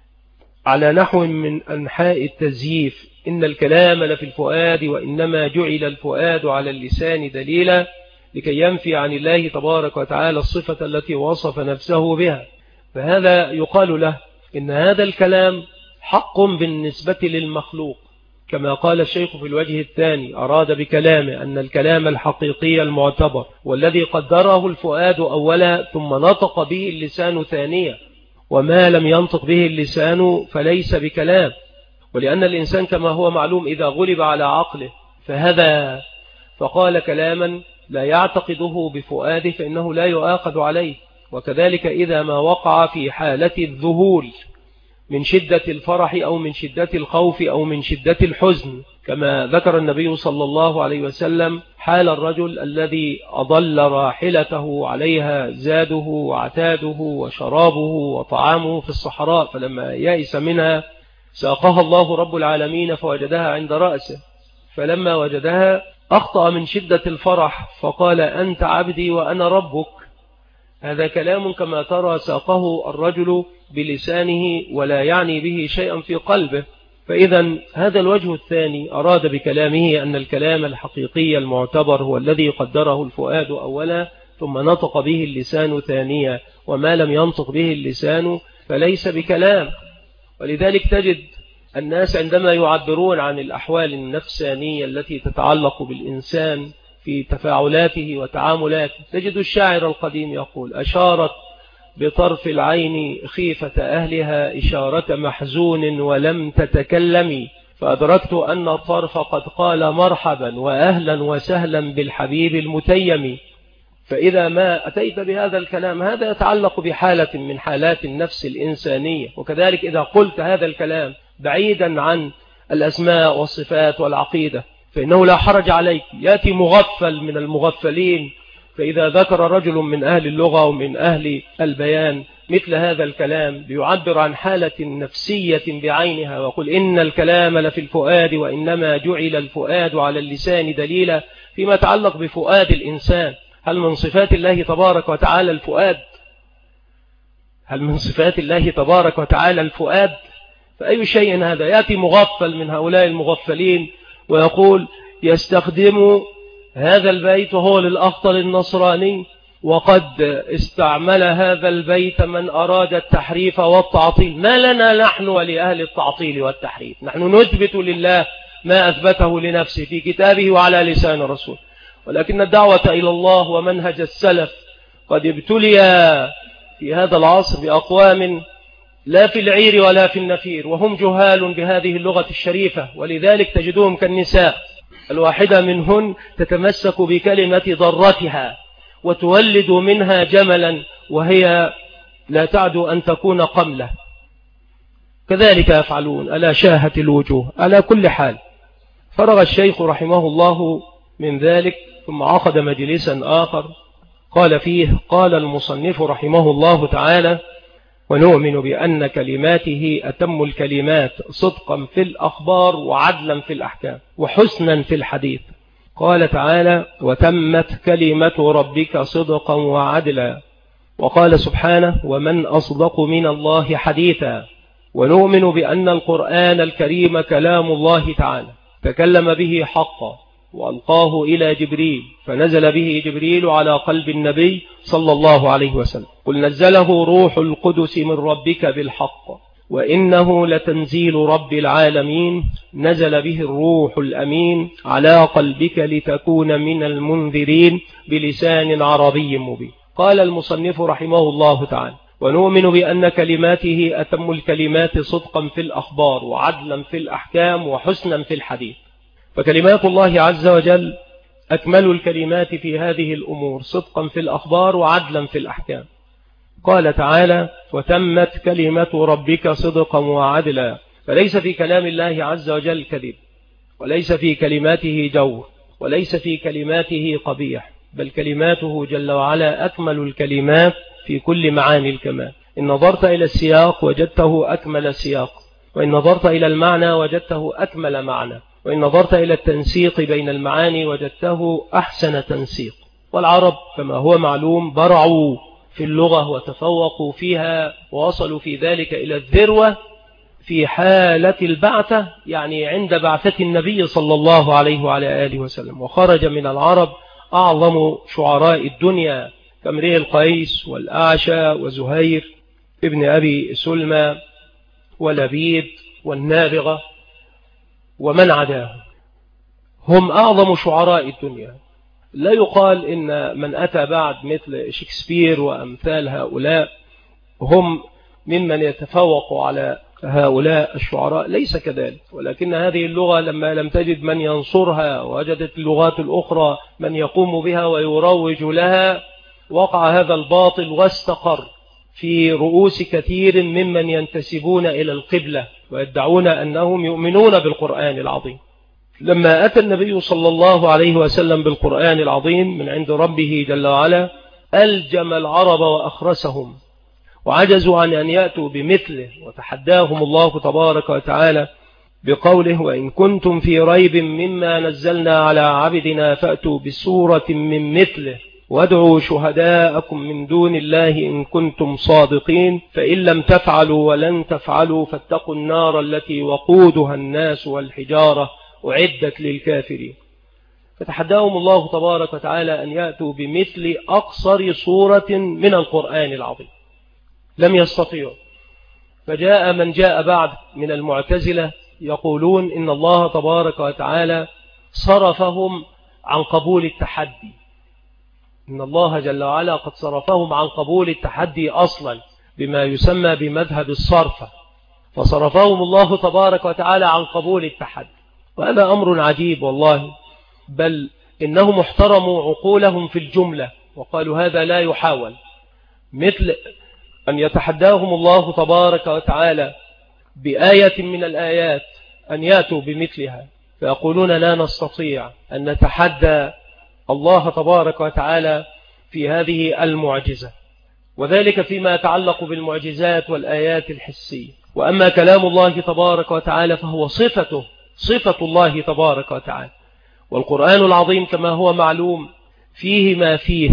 على نحو من أنحاء التزييف. إن الكلام لفي الفؤاد وإنما جعل الفؤاد على اللسان دليلا، لكي ينفي عن الله تبارك وتعالى الصفة التي وصف نفسه بها. فهذا يقال له إن هذا الكلام حق بالنسبة للمخلوق، كما قال الشيخ في الوجه الثاني: أراد بكلامه أن الكلام الحقيقي المعتبر والذي قدره الفؤاد أولا ثم نطق به اللسان ثانيا، وما لم ينطق به اللسان فليس بكلام. ولأن الإنسان كما هو معلوم إذا غلب على عقله فهذا فقال كلاما لا يعتقده بفؤاده فإنه لا يؤاخذ عليه. وكذلك إذا ما وقع في حالة الذهول من شدة الفرح أو من شدة الخوف أو من شدة الحزن، كما ذكر النبي صلى الله عليه وسلم حال الرجل الذي أضل راحلته عليها زاده وعتاده وشرابه وطعامه في الصحراء، فلما يأس منها ساقها الله رب العالمين فوجدها عند رأسه، فلما وجدها أخطأ من شدة الفرح فقال: أنت عبدي وأنا ربك. هذا كلام كما ترى ساقه الرجل بلسانه ولا يعني به شيئا في قلبه. فإذا هذا الوجه الثاني أراد بكلامه أن الكلام الحقيقي المعتبر هو الذي قدره الفؤاد أولا ثم نطق به اللسان ثانيا، وما لم ينطق به اللسان فليس بكلام. ولذلك تجد الناس عندما يعبرون عن الأحوال النفسانية التي تتعلق بالإنسان في تفاعلاته وتعاملاته، تجد الشاعر القديم يقول: أشارت بطرف العين خيفة أهلها إشارة محزون ولم تتكلمي، فأدركت أن الطرف قد قال مرحبا وأهلا وسهلا بالحبيب المتيم. فإذا ما أتيت بهذا الكلام هذا يتعلق بحالة من حالات النفس الإنسانية. وكذلك إذا قلت هذا الكلام بعيدا عن الأسماء والصفات والعقيدة فإنه لا حرج عليك. يأتي مغفل من المغفلين، فإذا ذكر رجل من أهل اللغة ومن أهل البيان مثل هذا الكلام ليعبر عن حالة نفسية بعينها، ويقول إن الكلام لفي الفؤاد وإنما جعل الفؤاد على اللسان دليلا، فيما يتعلق بفؤاد الإنسان. هل من صفات الله تبارك وتعالى الفؤاد؟ هل من صفات الله تبارك وتعالى الفؤاد؟ فأي شيء هذا؟ يأتي مغفل من هؤلاء المغفلين ويقول يستخدم هذا البيت وهو للأخطل النصراني، وقد استعمل هذا البيت من أراد التحريف والتعطيل. ما لنا نحن ولأهل التعطيل والتحريف؟ نحن نثبت لله ما أثبته لنفسه في كتابه وعلى لسان الرسول، ولكن الدعوة إلى الله ومنهج السلف قد ابتلي في هذا العصر بأقوام لا في العير ولا في النفير، وهم جهال بهذه اللغة الشريفة، ولذلك تجدهم كالنساء، الواحدة منهن تتمسك بكلمة ضرتها وتولد منها جملا وهي لا تعدو أن تكون قملة. كذلك يفعلون. ألا شاهت الوجوه. على كل حال، فرغ الشيخ رحمه الله من ذلك، ثم عقد مجلسا آخر قال فيه: قال المصنف رحمه الله تعالى: ونؤمن بأن كلماته أتم الكلمات صدقا في الأخبار وعدلا في الأحكام وحسنا في الحديث. قال تعالى: وتمت كلمة ربك صدقا وعدلا. وقال سبحانه: ومن أصدق من الله حديثا. ونؤمن بأن القرآن الكريم كلام الله تعالى تكلم به حقا وألقاه إلى جبريل، فنزل به جبريل على قلب النبي صلى الله عليه وسلم. قل نزله روح القدس من ربك بالحق وإنه لتنزيل رب العالمين نزل به الروح الأمين على قلبك لتكون من المنذرين بلسان عربي مبين. قال المصنف رحمه الله تعالى: ونؤمن بأن كلماته أتم الكلمات صدقا في الأخبار وعدلا في الأحكام وحسنا في الحديث. فكلمات الله عز وجل أكمل الكلمات في هذه الأمور صدقا في الأخبار وعدلا في الأحكام. قال تعالى: وتمت كلمة ربك صدقا وعدلا. فليس في كلام الله عز وجل كذب، وليس في كلماته جور، وليس في كلماته قبيح، بل كلماته جل وعلا أكمل الكلمات في كل معاني الكمال. إن نظرت إلى السياق وجدته أكمل سياق، وإن نظرت إلى المعنى وجدته أكمل معنى، وإن نظرت إلى التنسيق بين المعاني وجدته أحسن تنسيق. والعرب كما هو معلوم برعوا في اللغة وتفوقوا فيها ووصلوا في ذلك إلى الذروة في حالة البعثة، يعني عند بعثة النبي صلى الله عليه وعلى آله وسلم. وخرج من العرب أعظم شعراء الدنيا كامرئ القيس والأعشى وزهير ابن أبي سلمى ولبيد والنابغة ومن عداه. هم أعظم شعراء الدنيا. لا يقال إن من أتى بعد مثل شكسبير وأمثال هؤلاء هم ممن يتفوق على هؤلاء الشعراء، ليس كذلك. ولكن هذه اللغة لما لم تجد من ينصرها وجدت اللغات الأخرى من يقوم بها ويروج لها، وقع هذا الباطل واستقر في رؤوس كثير ممن ينتسبون إلى القبلة ويدعون أنهم يؤمنون بالقرآن العظيم. لما أتى النبي صلى الله عليه وسلم بالقرآن العظيم من عند ربه جل وعلا، ألجم العرب وأخرسهم وعجزوا عن أن يأتوا بمثله، وتحداهم الله تبارك وتعالى بقوله: وإن كنتم في ريب مما نزلنا على عبدنا فأتوا بسورة من مثله وادعوا شهداءكم من دون الله إن كنتم صادقين فإن لم تفعلوا ولن تفعلوا فاتقوا النار التي وقودها الناس والحجارة أعدت للكافرين. فتحداهم الله تبارك وتعالى أن يأتوا بمثل أقصر سورة من القرآن العظيم، لم يستطيعوا. فجاء من جاء بعد من المعتزلة يقولون إن الله تبارك وتعالى صرفهم عن قبول التحدي، إن الله جل وعلا قد صرفهم عن قبول التحدي أصلا بما يسمى بمذهب الصرفة، فصرفهم الله تبارك وتعالى عن قبول التحدي. وهذا أمر عجيب والله، بل إنهم احترموا عقولهم في الجملة وقالوا هذا لا يحاول، مثل أن يتحداهم الله تبارك وتعالى بآية من الآيات أن يأتوا بمثلها، فيقولون لا نستطيع أن نتحدى الله تبارك وتعالى في هذه المعجزة. وذلك فيما يتعلق بالمعجزات والآيات الحسية. وأما كلام الله تبارك وتعالى فهو صفة الله تبارك وتعالى. والقرآن العظيم كما هو معلوم فيه ما فيه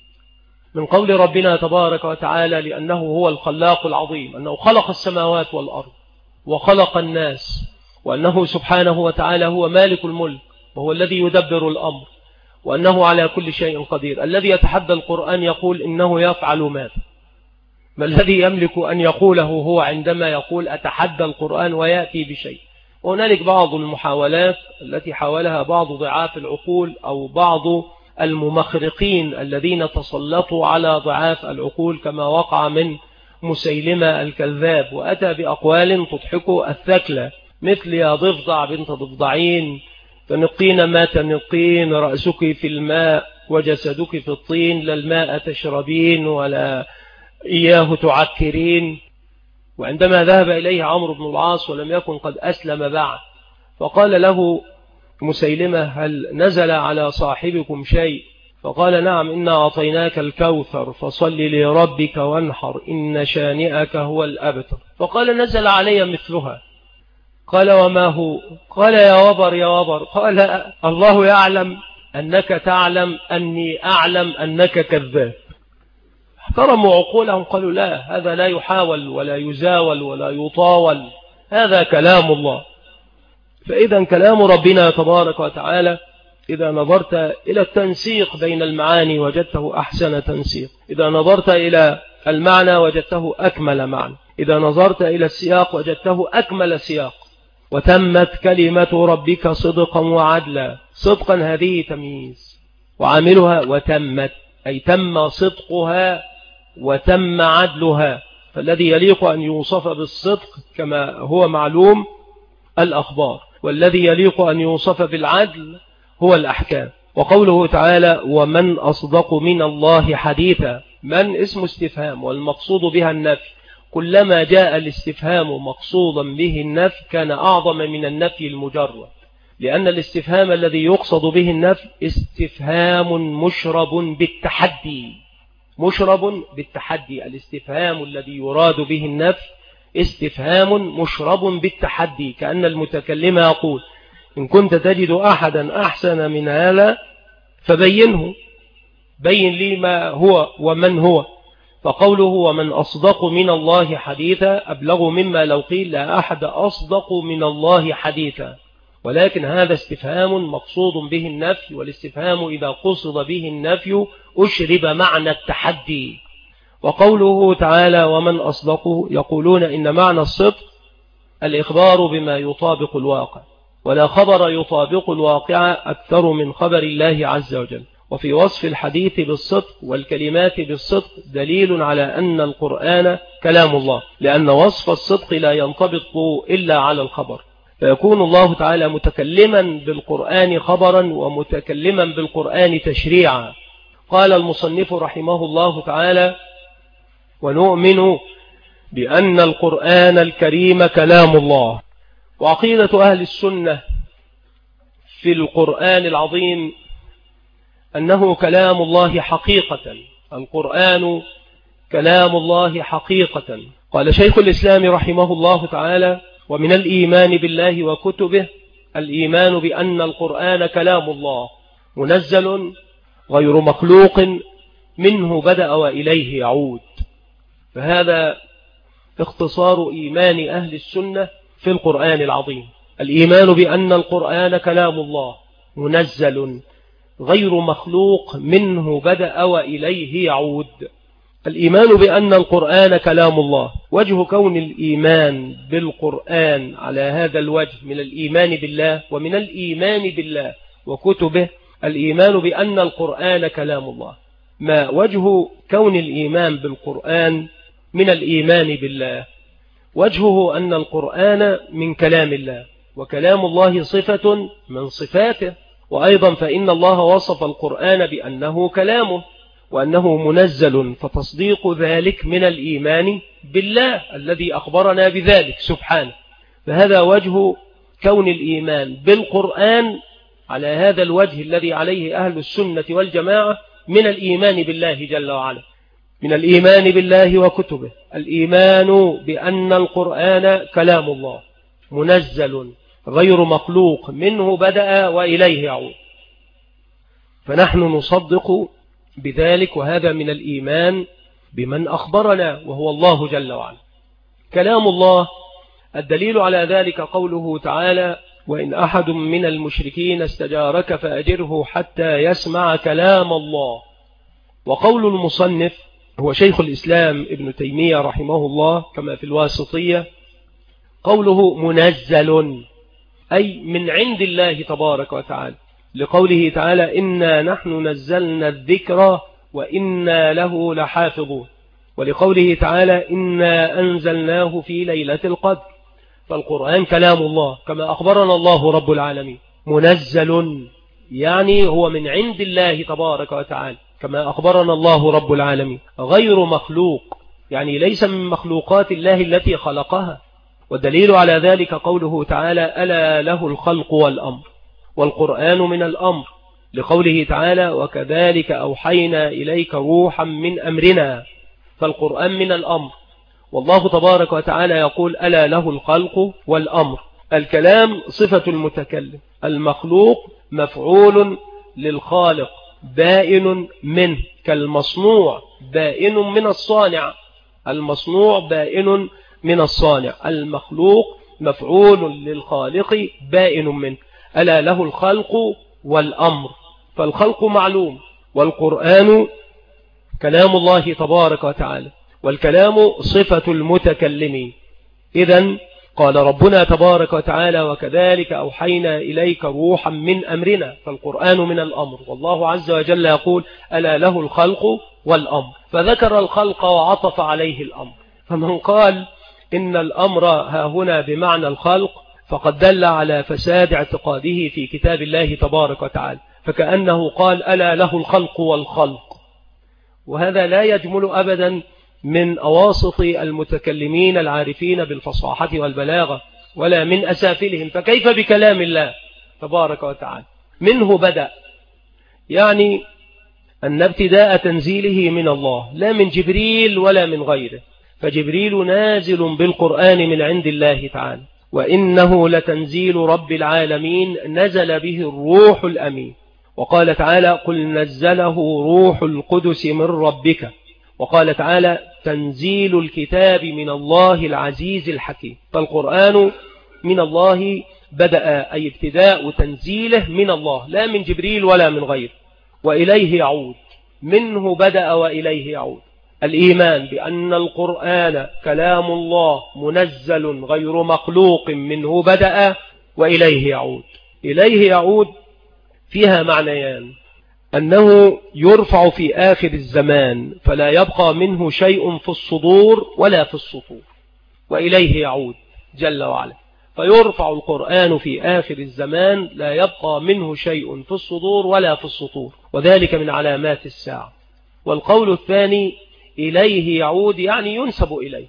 من قول ربنا تبارك وتعالى لأنه هو الخلاق العظيم، أنه خلق السماوات والأرض وخلق الناس، وأنه سبحانه وتعالى هو مالك الملك وهو الذي يدبر الأمر، وأنه على كل شيء قدير. الذي يتحدى القرآن يقول إنه يفعل ماذا؟ ما الذي يملك أن يقوله هو عندما يقول أتحدى القرآن ويأتي بشيء؟ وهنالك بعض المحاولات التي حاولها بعض ضعاف العقول أو بعض الممخرقين الذين تسلطوا على ضعاف العقول، كما وقع من مسيلمة الكذاب، وأتى بأقوال تضحك الثكلى، مثل يا ضفدع بنت ضفدعين تنقين ما تنقين، رأسك في الماء وجسدك في الطين، لا الماء تشربين ولا إياه تعكرين. وعندما ذهب إليه عمرو بن العاص ولم يكن قد أسلم بعد، فقال له مسيلمة هل نزل على صاحبكم شيء؟ فقال نعم، إنا أعطيناك الكوثر فصل لربك وانحر إن شانئك هو الأبتر. فقال نزل علي مثلها. قال وما هو؟ قال يا وبر يا وبر. قال الله يعلم أنك تعلم أني أعلم أنك كذاب. احترموا عقولهم، قالوا لا، هذا لا يحاول ولا يزاول ولا يطاول، هذا كلام الله. فإذا كلام ربنا تبارك وتعالى إذا نظرت إلى التنسيق بين المعاني وجدته أحسن تنسيق، إذا نظرت إلى المعنى وجدته أكمل معنى، إذا نظرت إلى السياق وجدته أكمل سياق. وتمت كلمة ربك صدقا وعدلا. صدقا هذه تمييز، وعاملها وتمت أي تم صدقها وتم عدلها، فالذي يليق أن يوصف بالصدق كما هو معلوم الأخبار، والذي يليق أن يوصف بالعدل هو الأحكام. وقوله تعالى ومن أصدق من الله حديثا، من اسم استفهام والمقصود بها النفي، كلما جاء الاستفهام مقصودا به النفي كان أعظم من النفي المجرد، لأن الاستفهام الذي يقصد به النفي استفهام مشرب بالتحدي، مشرب بالتحدي. الاستفهام الذي يراد به النفي استفهام مشرب بالتحدي، كأن المتكلم يقول إن كنت تجد أحدا أحسن من هذا فبينه، بين لي ما هو ومن هو. فقوله ومن أصدق من الله حديثا أبلغ مما لو قيل لا أحد أصدق من الله حديثا، ولكن هذا استفهام مقصود به النفي، والاستفهام إذا قصد به النفي أشرب معنى التحدي. وقوله تعالى ومن أصدق، يقولون إن معنى الصدق الإخبار بما يطابق الواقع، ولا خبر يطابق الواقع أكثر من خبر الله عز وجل. وفي وصف الحديث بالصدق والكلمات بالصدق دليل على أن القرآن كلام الله، لأن وصف الصدق لا ينطبق إلا على الخبر، فيكون الله تعالى متكلما بالقرآن خبرا ومتكلما بالقرآن تشريعا. قال المصنف رحمه الله تعالى ونؤمن بأن القرآن الكريم كلام الله. وعقيدة أهل السنة في القرآن العظيم أنه كلام الله حقيقة، القرآن كلام الله حقيقة. قال شيخ الإسلام رحمه الله تعالى ومن الإيمان بالله وكتبه الإيمان بأن القرآن كلام الله منزل غير مخلوق منه بدأ وإليه يعود. فهذا اختصار إيمان أهل السنة في القرآن العظيم، الإيمان بأن القرآن كلام الله منزل غير مخلوق منه بدأ وإليه يعود. الإيمان بأن القرآن كلام الله، وجه كون الإيمان بالقرآن على هذا الوجه من الإيمان بالله ومن الإيمان بالله وكتبه الإيمان بأن القرآن كلام الله. ما وجه كون الإيمان بالقرآن من الإيمان بالله؟ وجهه أن القرآن من كلام الله، وكلام الله صفة من صفاته، وأيضا فإن الله وصف القرآن بأنه كلامه وأنه منزل، فتصديق ذلك من الإيمان بالله الذي أخبرنا بذلك سبحانه. فهذا وجه كون الإيمان بالقرآن على هذا الوجه الذي عليه أهل السنة والجماعة من الإيمان بالله جل وعلا. من الإيمان بالله وكتبه الإيمان بأن القرآن كلام الله منزل غير مخلوق، منه بدأ وإليه يعود. فنحن نصدق بذلك، وهذا من الإيمان بمن أخبرنا وهو الله جل وعلا. كلام الله الدليل على ذلك قوله تعالى: وإن أحد من المشركين استجارك فأجره حتى يسمع كلام الله. وقول المصنف هو شيخ الإسلام ابن تيمية رحمه الله كما في الواسطية، قوله منزل أي من عند الله تبارك وتعالى، لقوله تعالى: إنا نحن نزلنا الذكر وإنا له لحافظون، ولقوله تعالى: إنا أنزلناه في ليلة القدر. فالقرآن كلام الله كما أخبرنا الله رب العالمين، منزل يعني هو من عند الله تبارك وتعالى كما أخبرنا الله رب العالمين، غير مخلوق يعني ليس من مخلوقات الله التي خلقها. والدليل على ذلك قوله تعالى: ألا له الخلق والأمر، والقرآن من الأمر، لقوله تعالى: وكذلك أوحينا إليك روحا من أمرنا. فالقرآن من الأمر، والله تبارك وتعالى يقول: ألا له الخلق والأمر. الكلام صفة المتكلم، المخلوق مفعول للخالق بائن منه، كالمصنوع بائن من الصانع، المصنوع بائن من الصانع، المخلوق مفعول للخالق بائن منه. ألا له الخلق والأمر، فالخلق معلوم، والقرآن كلام الله تبارك وتعالى، والكلام صفة المتكلم. إذن قال ربنا تبارك وتعالى: وكذلك أوحينا إليك روحا من أمرنا. فالقرآن من الأمر، والله عز وجل يقول: ألا له الخلق والأمر، فذكر الخلق وعطف عليه الأمر. فمن قال إن الأمر ها هنا بمعنى الخلق فقد دل على فساد اعتقاده في كتاب الله تبارك وتعالى، فكأنه قال: ألا له الخلق والخلق. وهذا لا يجمل أبدا من أواسط المتكلمين العارفين بالفصاحة والبلاغة، ولا من أسافلهم. فكيف بكلام الله تبارك وتعالى؟ منه بدأ، يعني أن ابتداء تنزيله من الله، لا من جبريل ولا من غيره، فجبريل نازل بالقرآن من عند الله تعالى، وإنه لتنزيل رب العالمين نزل به الروح الأمين. وقال تعالى: قل نزله روح القدس من ربك. وقال تعالى: تنزيل الكتاب من الله العزيز الحكيم. فالقرآن من الله بدأ، أي ابتداء تنزيله من الله، لا من جبريل ولا من غيره، وإليه يعود. منه بدأ وإليه يعود. الإيمان بأن القرآن كلام الله منزل غير مخلوق، منه بدأ وإليه يعود. إليه يعود فيها معنيان: أنه يرفع في آخر الزمان فلا يبقى منه شيء في الصدور ولا في السطور، وإليه يعود جل وعلا. فيرفع القرآن في آخر الزمان لا يبقى منه شيء في الصدور ولا في السطور، وذلك من علامات الساعة. والقول الثاني: إليه يعود يعني ينسب إليه.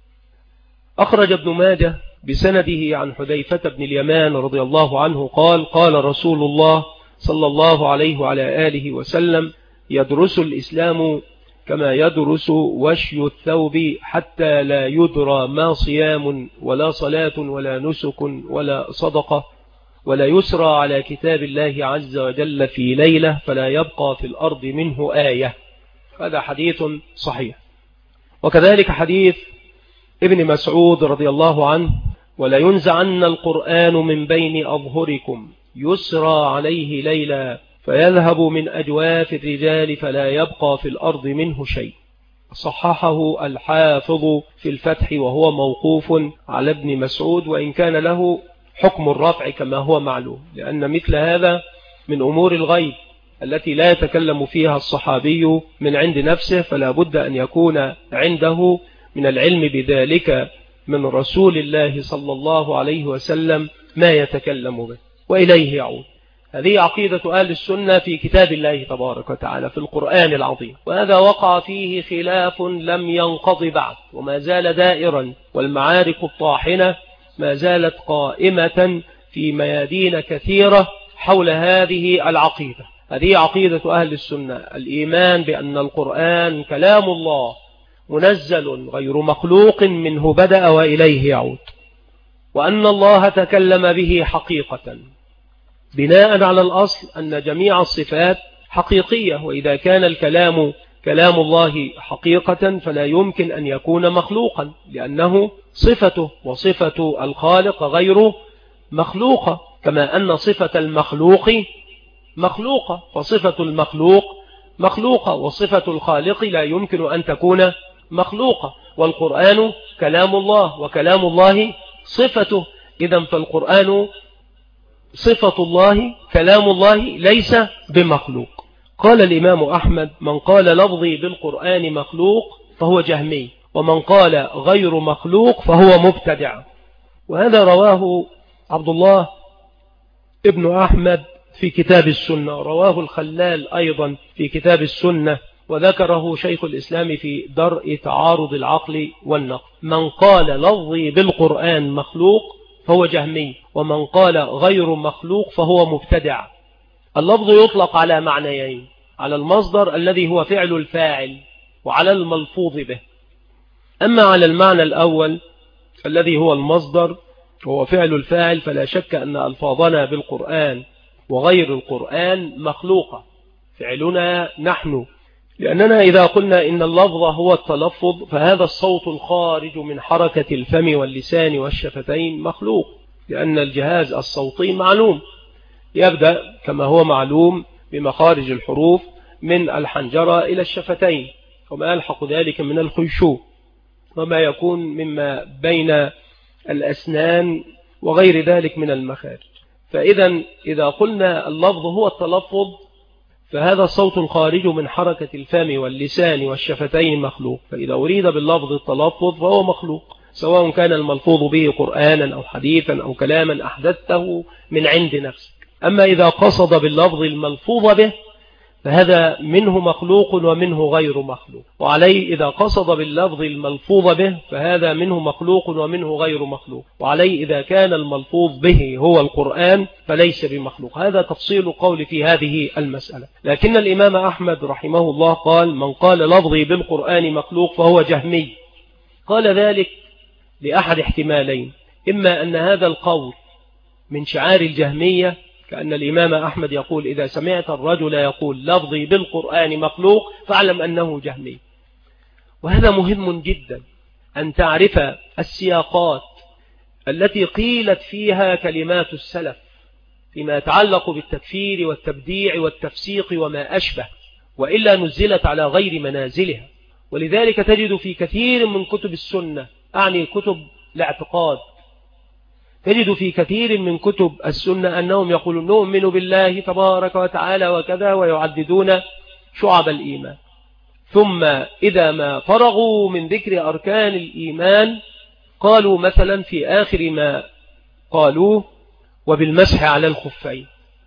أخرج ابن ماجه بسنده عن حذيفة بن اليمان رضي الله عنه قال: قال رسول الله صلى الله عليه وعلى آله وسلم: يدرس الإسلام كما يدرس وشي الثوب، حتى لا يدرى ما صيام ولا صلاة ولا نسك ولا صدقة، ولا يسرى على كتاب الله عز وجل في ليلة فلا يبقى في الأرض منه آية. هذا حديث صحيح. وكذلك حديث ابن مسعود رضي الله عنه: ولا ينزعن القرآن من بين أظهركم يسرى عليه ليلا فيذهب من أجواف الرجال فلا يبقى في الأرض منه شيء. صححه الحافظ في الفتح وهو موقوف على ابن مسعود، وإن كان له حكم الرفع كما هو معلوم، لأن مثل هذا من أمور الغيب التي لا يتكلم فيها الصحابي من عند نفسه، فلا بد أن يكون عنده من العلم بذلك من رسول الله صلى الله عليه وسلم ما يتكلم به. وإليه يعود. هذه عقيدة أهل السنة في كتاب الله تبارك وتعالى في القرآن العظيم، وهذا وقع فيه خلاف لم ينقض بعد وما زال دائرا، والمعارك الطاحنة ما زالت قائمة في ميادين كثيرة حول هذه العقيدة. هذه عقيدة أهل السنة، الإيمان بأن القرآن كلام الله منزل غير مخلوق منه بدأ وإليه يعود، وأن الله تكلم به حقيقة بناء على الأصل أن جميع الصفات حقيقية، وإذا كان الكلام كلام الله حقيقة فلا يمكن أن يكون مخلوقا، لأنه صفته وصفة الخالق غير مخلوقة، كما أن صفة المخلوق مخلوقة، فصفة المخلوق مخلوقة، وصفة الخالق لا يمكن أن تكون مخلوقة. والقرآن كلام الله، وكلام الله صفته، إذن فالقرآن صفة الله كلام الله ليس بمخلوق. قال الإمام أحمد: من قال لفظي بالقرآن مخلوق فهو جهمي، ومن قال غير مخلوق فهو مبتدع. وهذا رواه عبد الله ابن أحمد في كتاب السنة، رواه الخلال أيضا في كتاب السنة، وذكره شيخ الإسلام في درء تعارض العقل والنقل. من قال لفظي بالقرآن مخلوق فهو جهمي، ومن قال غير مخلوق فهو مبتدع. اللفظ يطلق على معنيين: على المصدر الذي هو فعل الفاعل، وعلى الملفوظ به. أما على المعنى الأول الذي هو المصدر وهو فعل الفاعل، فلا شك أن ألفاظنا بالقرآن وغير القرآن مخلوقة، فعلنا نحن، لأننا إذا قلنا إن اللفظ هو التلفظ فهذا الصوت الخارج من حركة الفم واللسان والشفتين مخلوق، لأن الجهاز الصوتي معلوم، يبدأ كما هو معلوم بمخارج الحروف من الحنجرة إلى الشفتين، وما يلحق ذلك من الخيشوم، وما يكون مما بين الأسنان وغير ذلك من المخارج. إذا قلنا اللفظ هو التلفظ فهذا الصوت الخارج من حركة الفم واللسان والشفتين مخلوق، فإذا أريد باللفظ التلفظ فهو مخلوق، سواء كان الملفوظ به قرآنا أو حديثا أو كلاما أحدثته من عند نفسك. أما إذا قصد باللفظ الملفوظ به فهذا منه مخلوق ومنه غير مخلوق، وعليه إذا قصد باللفظ الملفوظ به فهذا منه مخلوق ومنه غير مخلوق، وعليه إذا كان الملفوظ به هو القرآن فليس بمخلوق. هذا تفصيل قول في هذه المسألة. لكن الإمام أحمد رحمه الله قال: من قال لفظي بالقرآن مخلوق فهو جهمي. قال ذلك لأحد احتمالين: إما أن هذا القول من شعار الجهمية، كأن الإمام أحمد يقول: إذا سمعت الرجل يقول لفظي بالقرآن مخلوق فاعلم أنه جهمي. وهذا مهم جدا أن تعرف السياقات التي قيلت فيها كلمات السلف فيما يتعلق بالتكفير والتبديع والتفسيق وما أشبه، وإلا نزلت على غير منازلها. ولذلك تجد في كثير من كتب السنة، أعني كتب الاعتقاد، تجد في كثير من كتب السنة أنهم يقولون نؤمن بالله تبارك وتعالى وكذا، ويعددون شعب الإيمان، ثم إذا ما فرغوا من ذكر أركان الإيمان قالوا مثلا في آخر ما قالوه: وبالمسح على الخفين.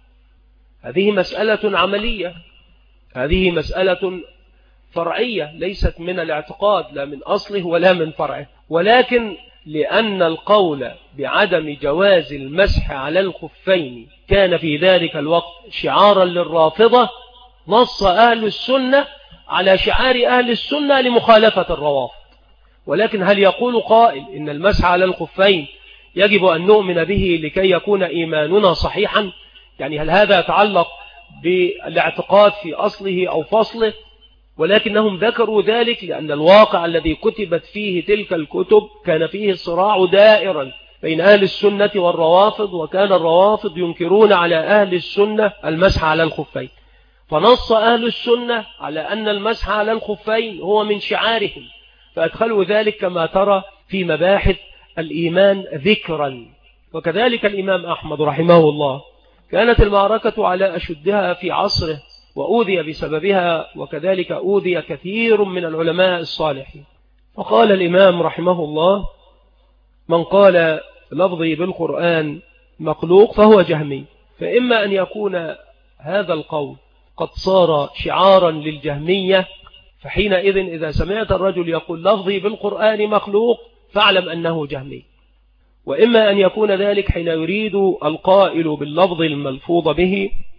هذه مسألة عملية، هذه مسألة فرعية، ليست من الاعتقاد لا من أصله ولا من فرعه، ولكن لأن القول بعدم جواز المسح على الخفين كان في ذلك الوقت شعارا للرافضة، نص أهل السنة على شعار أهل السنة لمخالفة الروافض. ولكن هل يقول قائل إن المسح على الخفين يجب أن نؤمن به لكي يكون إيماننا صحيحا؟ يعني هل هذا يتعلق بالاعتقاد في أصله أو فصله؟ ولكنهم ذكروا ذلك لأن الواقع الذي كتبت فيه تلك الكتب كان فيه صراع دائرا بين أهل السنة والروافض، وكان الروافض ينكرون على أهل السنة المسح على الخفين، فنص أهل السنة على أن المسح على الخفين هو من شعارهم، فأدخلوا ذلك كما ترى في مباحث الإيمان ذكرا. وكذلك الإمام أحمد رحمه الله كانت المعركة على أشدها في عصره، وأوذي بسببها، وكذلك أوذي كثير من العلماء الصالحين. فقال الإمام رحمه الله: من قال لفظي بالقرآن مخلوق فهو جهمي. فإما أن يكون هذا القول قد صار شعارا للجهمية، فحينئذ إذا سمعت الرجل يقول لفظي بالقرآن مخلوق فاعلم أنه جهمي. وإما أن يكون ذلك حين يريد القائل باللفظ الملفوظ به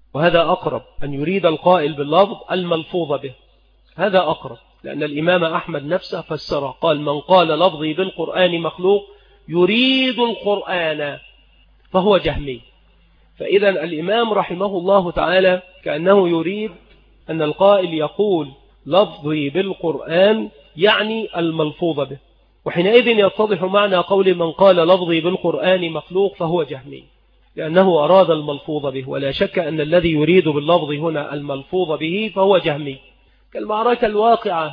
وهذا أقرب، أن يريد القائل باللفظ الملفوظ به، هذا أقرب، لأن الإمام أحمد نفسه فسر قال من قال لفظي بالقرآن مخلوق يريد القرآن فهو جهمي. فإذا الإمام رحمه الله تعالى كأنه يريد أن القائل يقول لفظي بالقرآن يعني الملفوظ به، وحينئذ يتضح معنى قول من قال لفظي بالقرآن مخلوق فهو جهمي، لأنه أراد الملفوظ به، ولا شك أن الذي يريد باللفظ هنا الملفوظ به فهو جهمي. كالمعركة الواقعة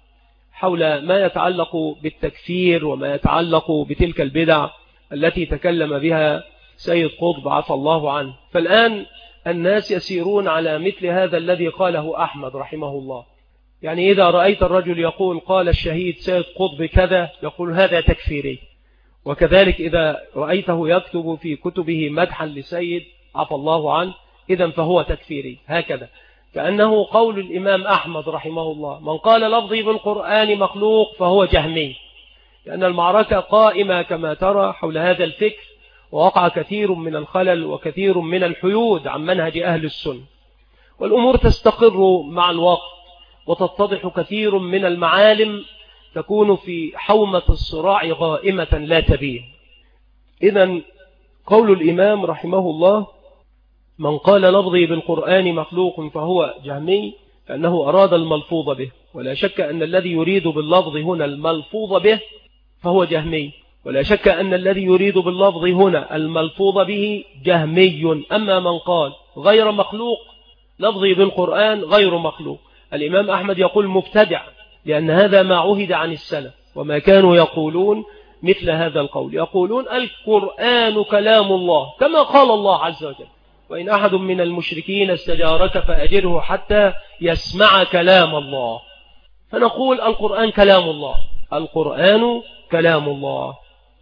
حول ما يتعلق بالتكفير وما يتعلق بتلك البدع التي تكلم بها سيد قطب عفى الله عنه. فالآن الناس يسيرون على مثل هذا الذي قاله أحمد رحمه الله، يعني إذا رأيت الرجل يقول قال الشهيد سيد قطب كذا يقول هذا تكفيري، وكذلك إذا رأيته يكتب في كتبه مدحا لسيد عفى الله عنه إذن فهو تكفيري. هكذا كأنه قول الإمام أحمد رحمه الله من قال لفظي بالقرآن مخلوق فهو جهمي، لأن المعركة قائمة كما ترى حول هذا الفكر، ووقع كثير من الخلل وكثير من الحيود عن منهج أهل السنة، والأمور تستقر مع الوقت وتتضح كثير من المعالم تكون في حومة الصراع غائمة لا تبين. إذن قول الإمام رحمه الله من قال لفظي بالقرآن مخلوق فهو جهمي لأنه أراد الملفوظ به، ولا شك أن الذي يريد باللفظ هنا الملفوظ به فهو جهمي، ولا شك أن الذي يريد باللفظ هنا الملفوظ به جهمي. أما من قال غير مخلوق لفظي بالقرآن غير مخلوق، الإمام أحمد يقول مبتدع، لأن هذا ما عهد عن السلف وما كانوا يقولون مثل هذا القول، يقولون القرآن كلام الله كما قال الله عز وجل، وإن أحد من المشركين استجارك فأجره حتى يسمع كلام الله. فنقول القرآن كلام الله، القرآن كلام الله.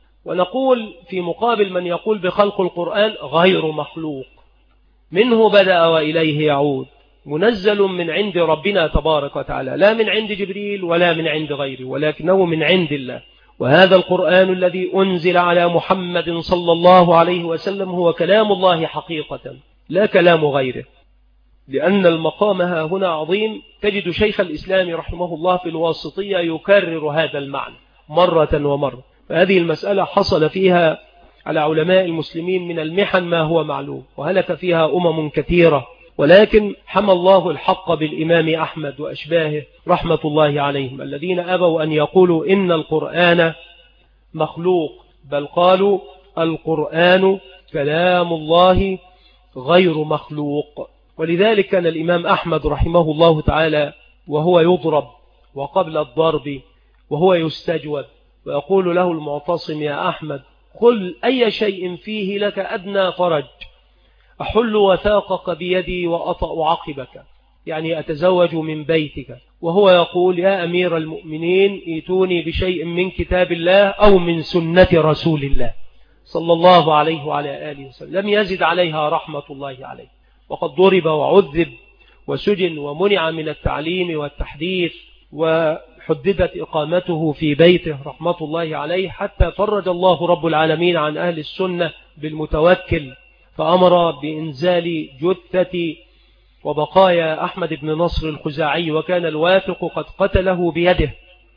ونقول في مقابل من يقول بخلق القرآن غير مخلوق، منه بدأ وإليه يعود، منزل من عند ربنا تبارك وتعالى، لا من عند جبريل ولا من عند غيره، ولكنه من عند الله. وهذا القرآن الذي أنزل على محمد صلى الله عليه وسلم هو كلام الله حقيقة لا كلام غيره، لأن المقام هنا عظيم. تجد شيخ الإسلام رحمه الله في الواسطية يكرر هذا المعنى مرة ومرة، فهذه المسألة حصل فيها على علماء المسلمين من المحن ما هو معلوم، وهلك فيها كثيرة، ولكن حمى الله الحق بالإمام أحمد وأشباهه رحمة الله عليهم، الذين أبوا أن يقولوا إن القرآن مخلوق، بل قالوا القرآن كلام الله غير مخلوق. ولذلك كان الإمام أحمد رحمه الله تعالى وهو يضرب وقبل الضرب وهو يستجوب ويقول له المعتصم يا أحمد قل أي شيء فيه لك أدنى فرج، أحل وثاقك بيدي وأطأ عقبك، يعني أتزوج من بيتك، وهو يقول يا أمير المؤمنين ائتوني بشيء من كتاب الله أو من سنة رسول الله صلى الله عليه وعلى آله وسلم، لم يزد عليها رحمة الله عليه، وقد ضرب وعذب وسجن ومنع من التعليم والتحديث، وحددت إقامته في بيته رحمة الله عليه، حتى فرج الله رب العالمين عن أهل السنة بالمتوكل، فأمر بإنزال جثة وبقايا أحمد بن نصر الخزاعي، وكان الواثق قد قتله بيده،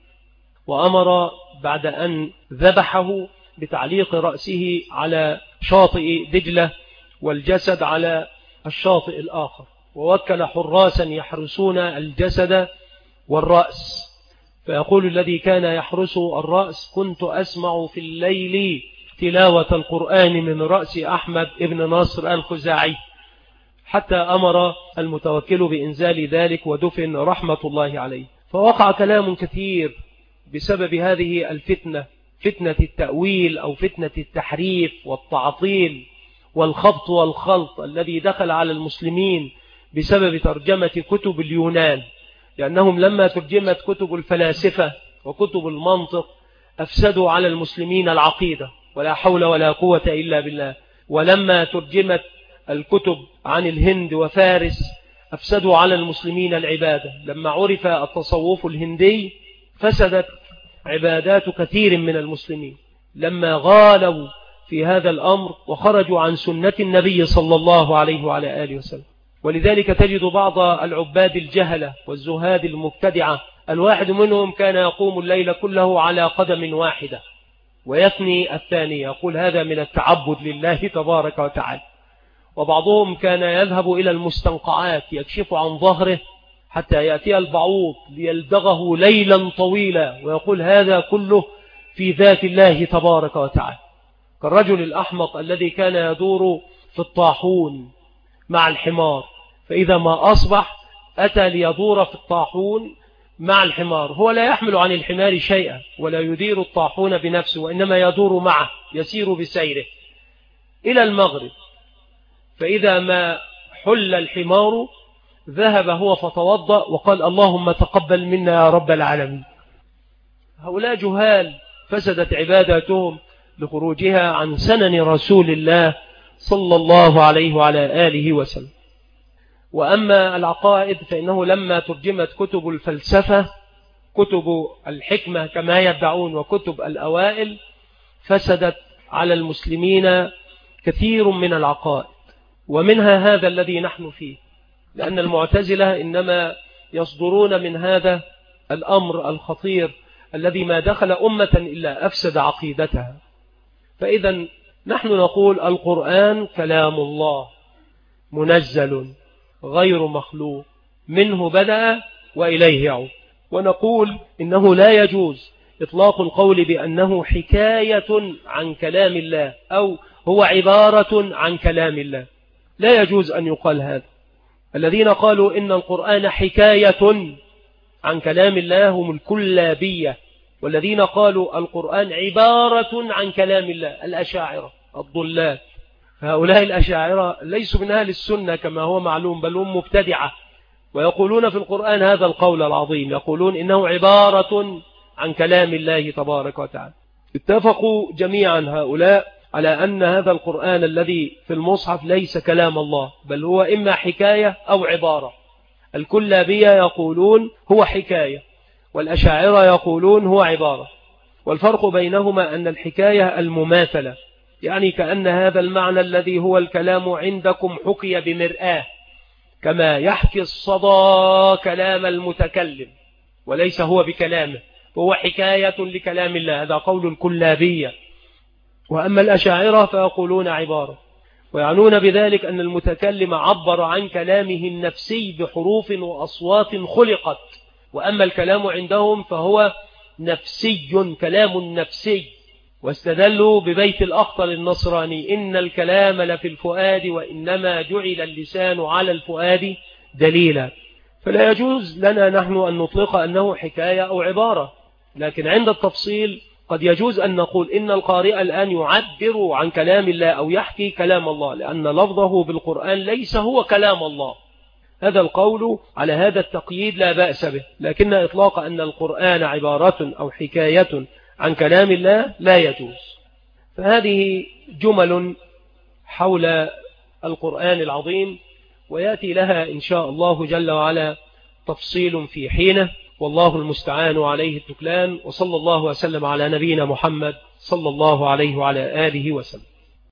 وأمر بعد أن ذبحه بتعليق رأسه على شاطئ دجلة والجسد على الشاطئ الآخر، ووكل حراسا يحرسون الجسد والرأس، فيقول الذي كان يحرس الرأس كنت أسمع في الليل تلاوة القرآن من رأس أحمد ابن نصر الخزاعي، حتى أمر المتوكل بإنزال ذلك ودفن رحمة الله عليه. فوقع كلام كثير بسبب هذه الفتنة، فتنة التأويل أو فتنة التحريف والتعطيل والخبط والخلط الذي دخل على المسلمين بسبب ترجمة كتب اليونان، لأنهم لما ترجمت كتب الفلاسفة وكتب المنطق أفسدوا على المسلمين العقيدة ولا حول ولا قوة إلا بالله، ولما ترجمت الكتب عن الهند وفارس أفسدوا على المسلمين العبادة، لما عرف التصوف الهندي فسدت عبادات كثير من المسلمين، لما غالوا في هذا الأمر وخرجوا عن سنة النبي صلى الله عليه وعلى آله وسلم. ولذلك تجد بعض العباد الجهلة والزهاد المبتدعة الواحد منهم كان يقوم الليل كله على قدم واحدة ويثني الثاني، يقول هذا من التعبد لله تبارك وتعالى. وبعضهم كان يذهب إلى المستنقعات يكشف عن ظهره حتى يأتي البعوض ليلدغه ليلا طويلا ويقول هذا كله في ذات الله تبارك وتعالى. كالرجل الأحمق الذي كان يدور في الطاحون مع الحمار، فإذا ما أصبح أتى ليدور في الطاحون مع الحمار، هو لا يحمل عن الحمار شيئا ولا يدير الطاحون بنفسه، وإنما يدور معه يسير بسيره إلى المغرب، فإذا ما حل الحمار ذهب هو فتوضأ وقال اللهم تقبل منا يا رب العالمين. هؤلاء جهال فسدت عباداتهم لخروجها عن سنن رسول الله صلى الله عليه وعلى آله وسلم. وأما العقائد فإنه لما ترجمت كتب الفلسفة، كتب الحكمة كما يدعون، وكتب الأوائل، فسدت على المسلمين كثير من العقائد، ومنها هذا الذي نحن فيه، لأن المعتزلة إنما يصدرون من هذا الأمر الخطير الذي ما دخل أمة إلا أفسد عقيدتها. فإذا نحن نقول القرآن كلام الله منزل غير مخلوق، منه بدأ وإليه يعود. ونقول إنه لا يجوز إطلاق القول بأنه حكاية عن كلام الله أو هو عبارة عن كلام الله، لا يجوز أن يقال هذا. الذين قالوا إن القرآن حكاية عن كلام الله هم الكلابية، والذين قالوا القرآن عبارة عن كلام الله الأشاعرة الضلال. فهؤلاء الأشاعرة ليسوا من أهل السنة كما هو معلوم، بل هم مبتدعة، ويقولون في القرآن هذا القول العظيم، يقولون إنه عبارة عن كلام الله تبارك وتعالى. اتفقوا جميعا هؤلاء على أن هذا القرآن الذي في المصحف ليس كلام الله، بل هو إما حكاية أو عبارة. الكلابية يقولون هو حكاية، والأشاعرة يقولون هو عبارة. والفرق بينهما أن الحكاية المماثلة، يعني كأن هذا المعنى الذي هو الكلام عندكم حكي بمرآة، كما يحكي الصدى كلام المتكلم وليس هو بكلامه، وهو حكاية لكلام الله. هذا قول الكلابية. وأما الأشاعرة فيقولون عبارة، ويعنون بذلك أن المتكلم عبر عن كلامه النفسي بحروف وأصوات خلقت، وأما الكلام عندهم فهو نفسي، كلام نفسي. واستدلوا ببيت الأخطل النصراني إن الكلام لفي الفؤاد وإنما جعل اللسان على الفؤاد دليلا. فلا يجوز لنا نحن أن نطلق أنه حكاية أو عبارة، لكن عند التفصيل قد يجوز أن نقول إن القارئ الآن يعبر عن كلام الله أو يحكي كلام الله، لأن لفظه بالقرآن ليس هو كلام الله. هذا القول على هذا التقييد لا بأس به، لكن إطلاق أن القرآن عبارة أو حكاية عن كلام الله لا يجوز. فهذه جمل حول القرآن العظيم، ويأتي لها إن شاء الله جل وعلا تفصيل في حينه، والله المستعان عليه التكلان. وصلى الله وسلم على نبينا محمد صلى الله عليه وعلى آله وسلم.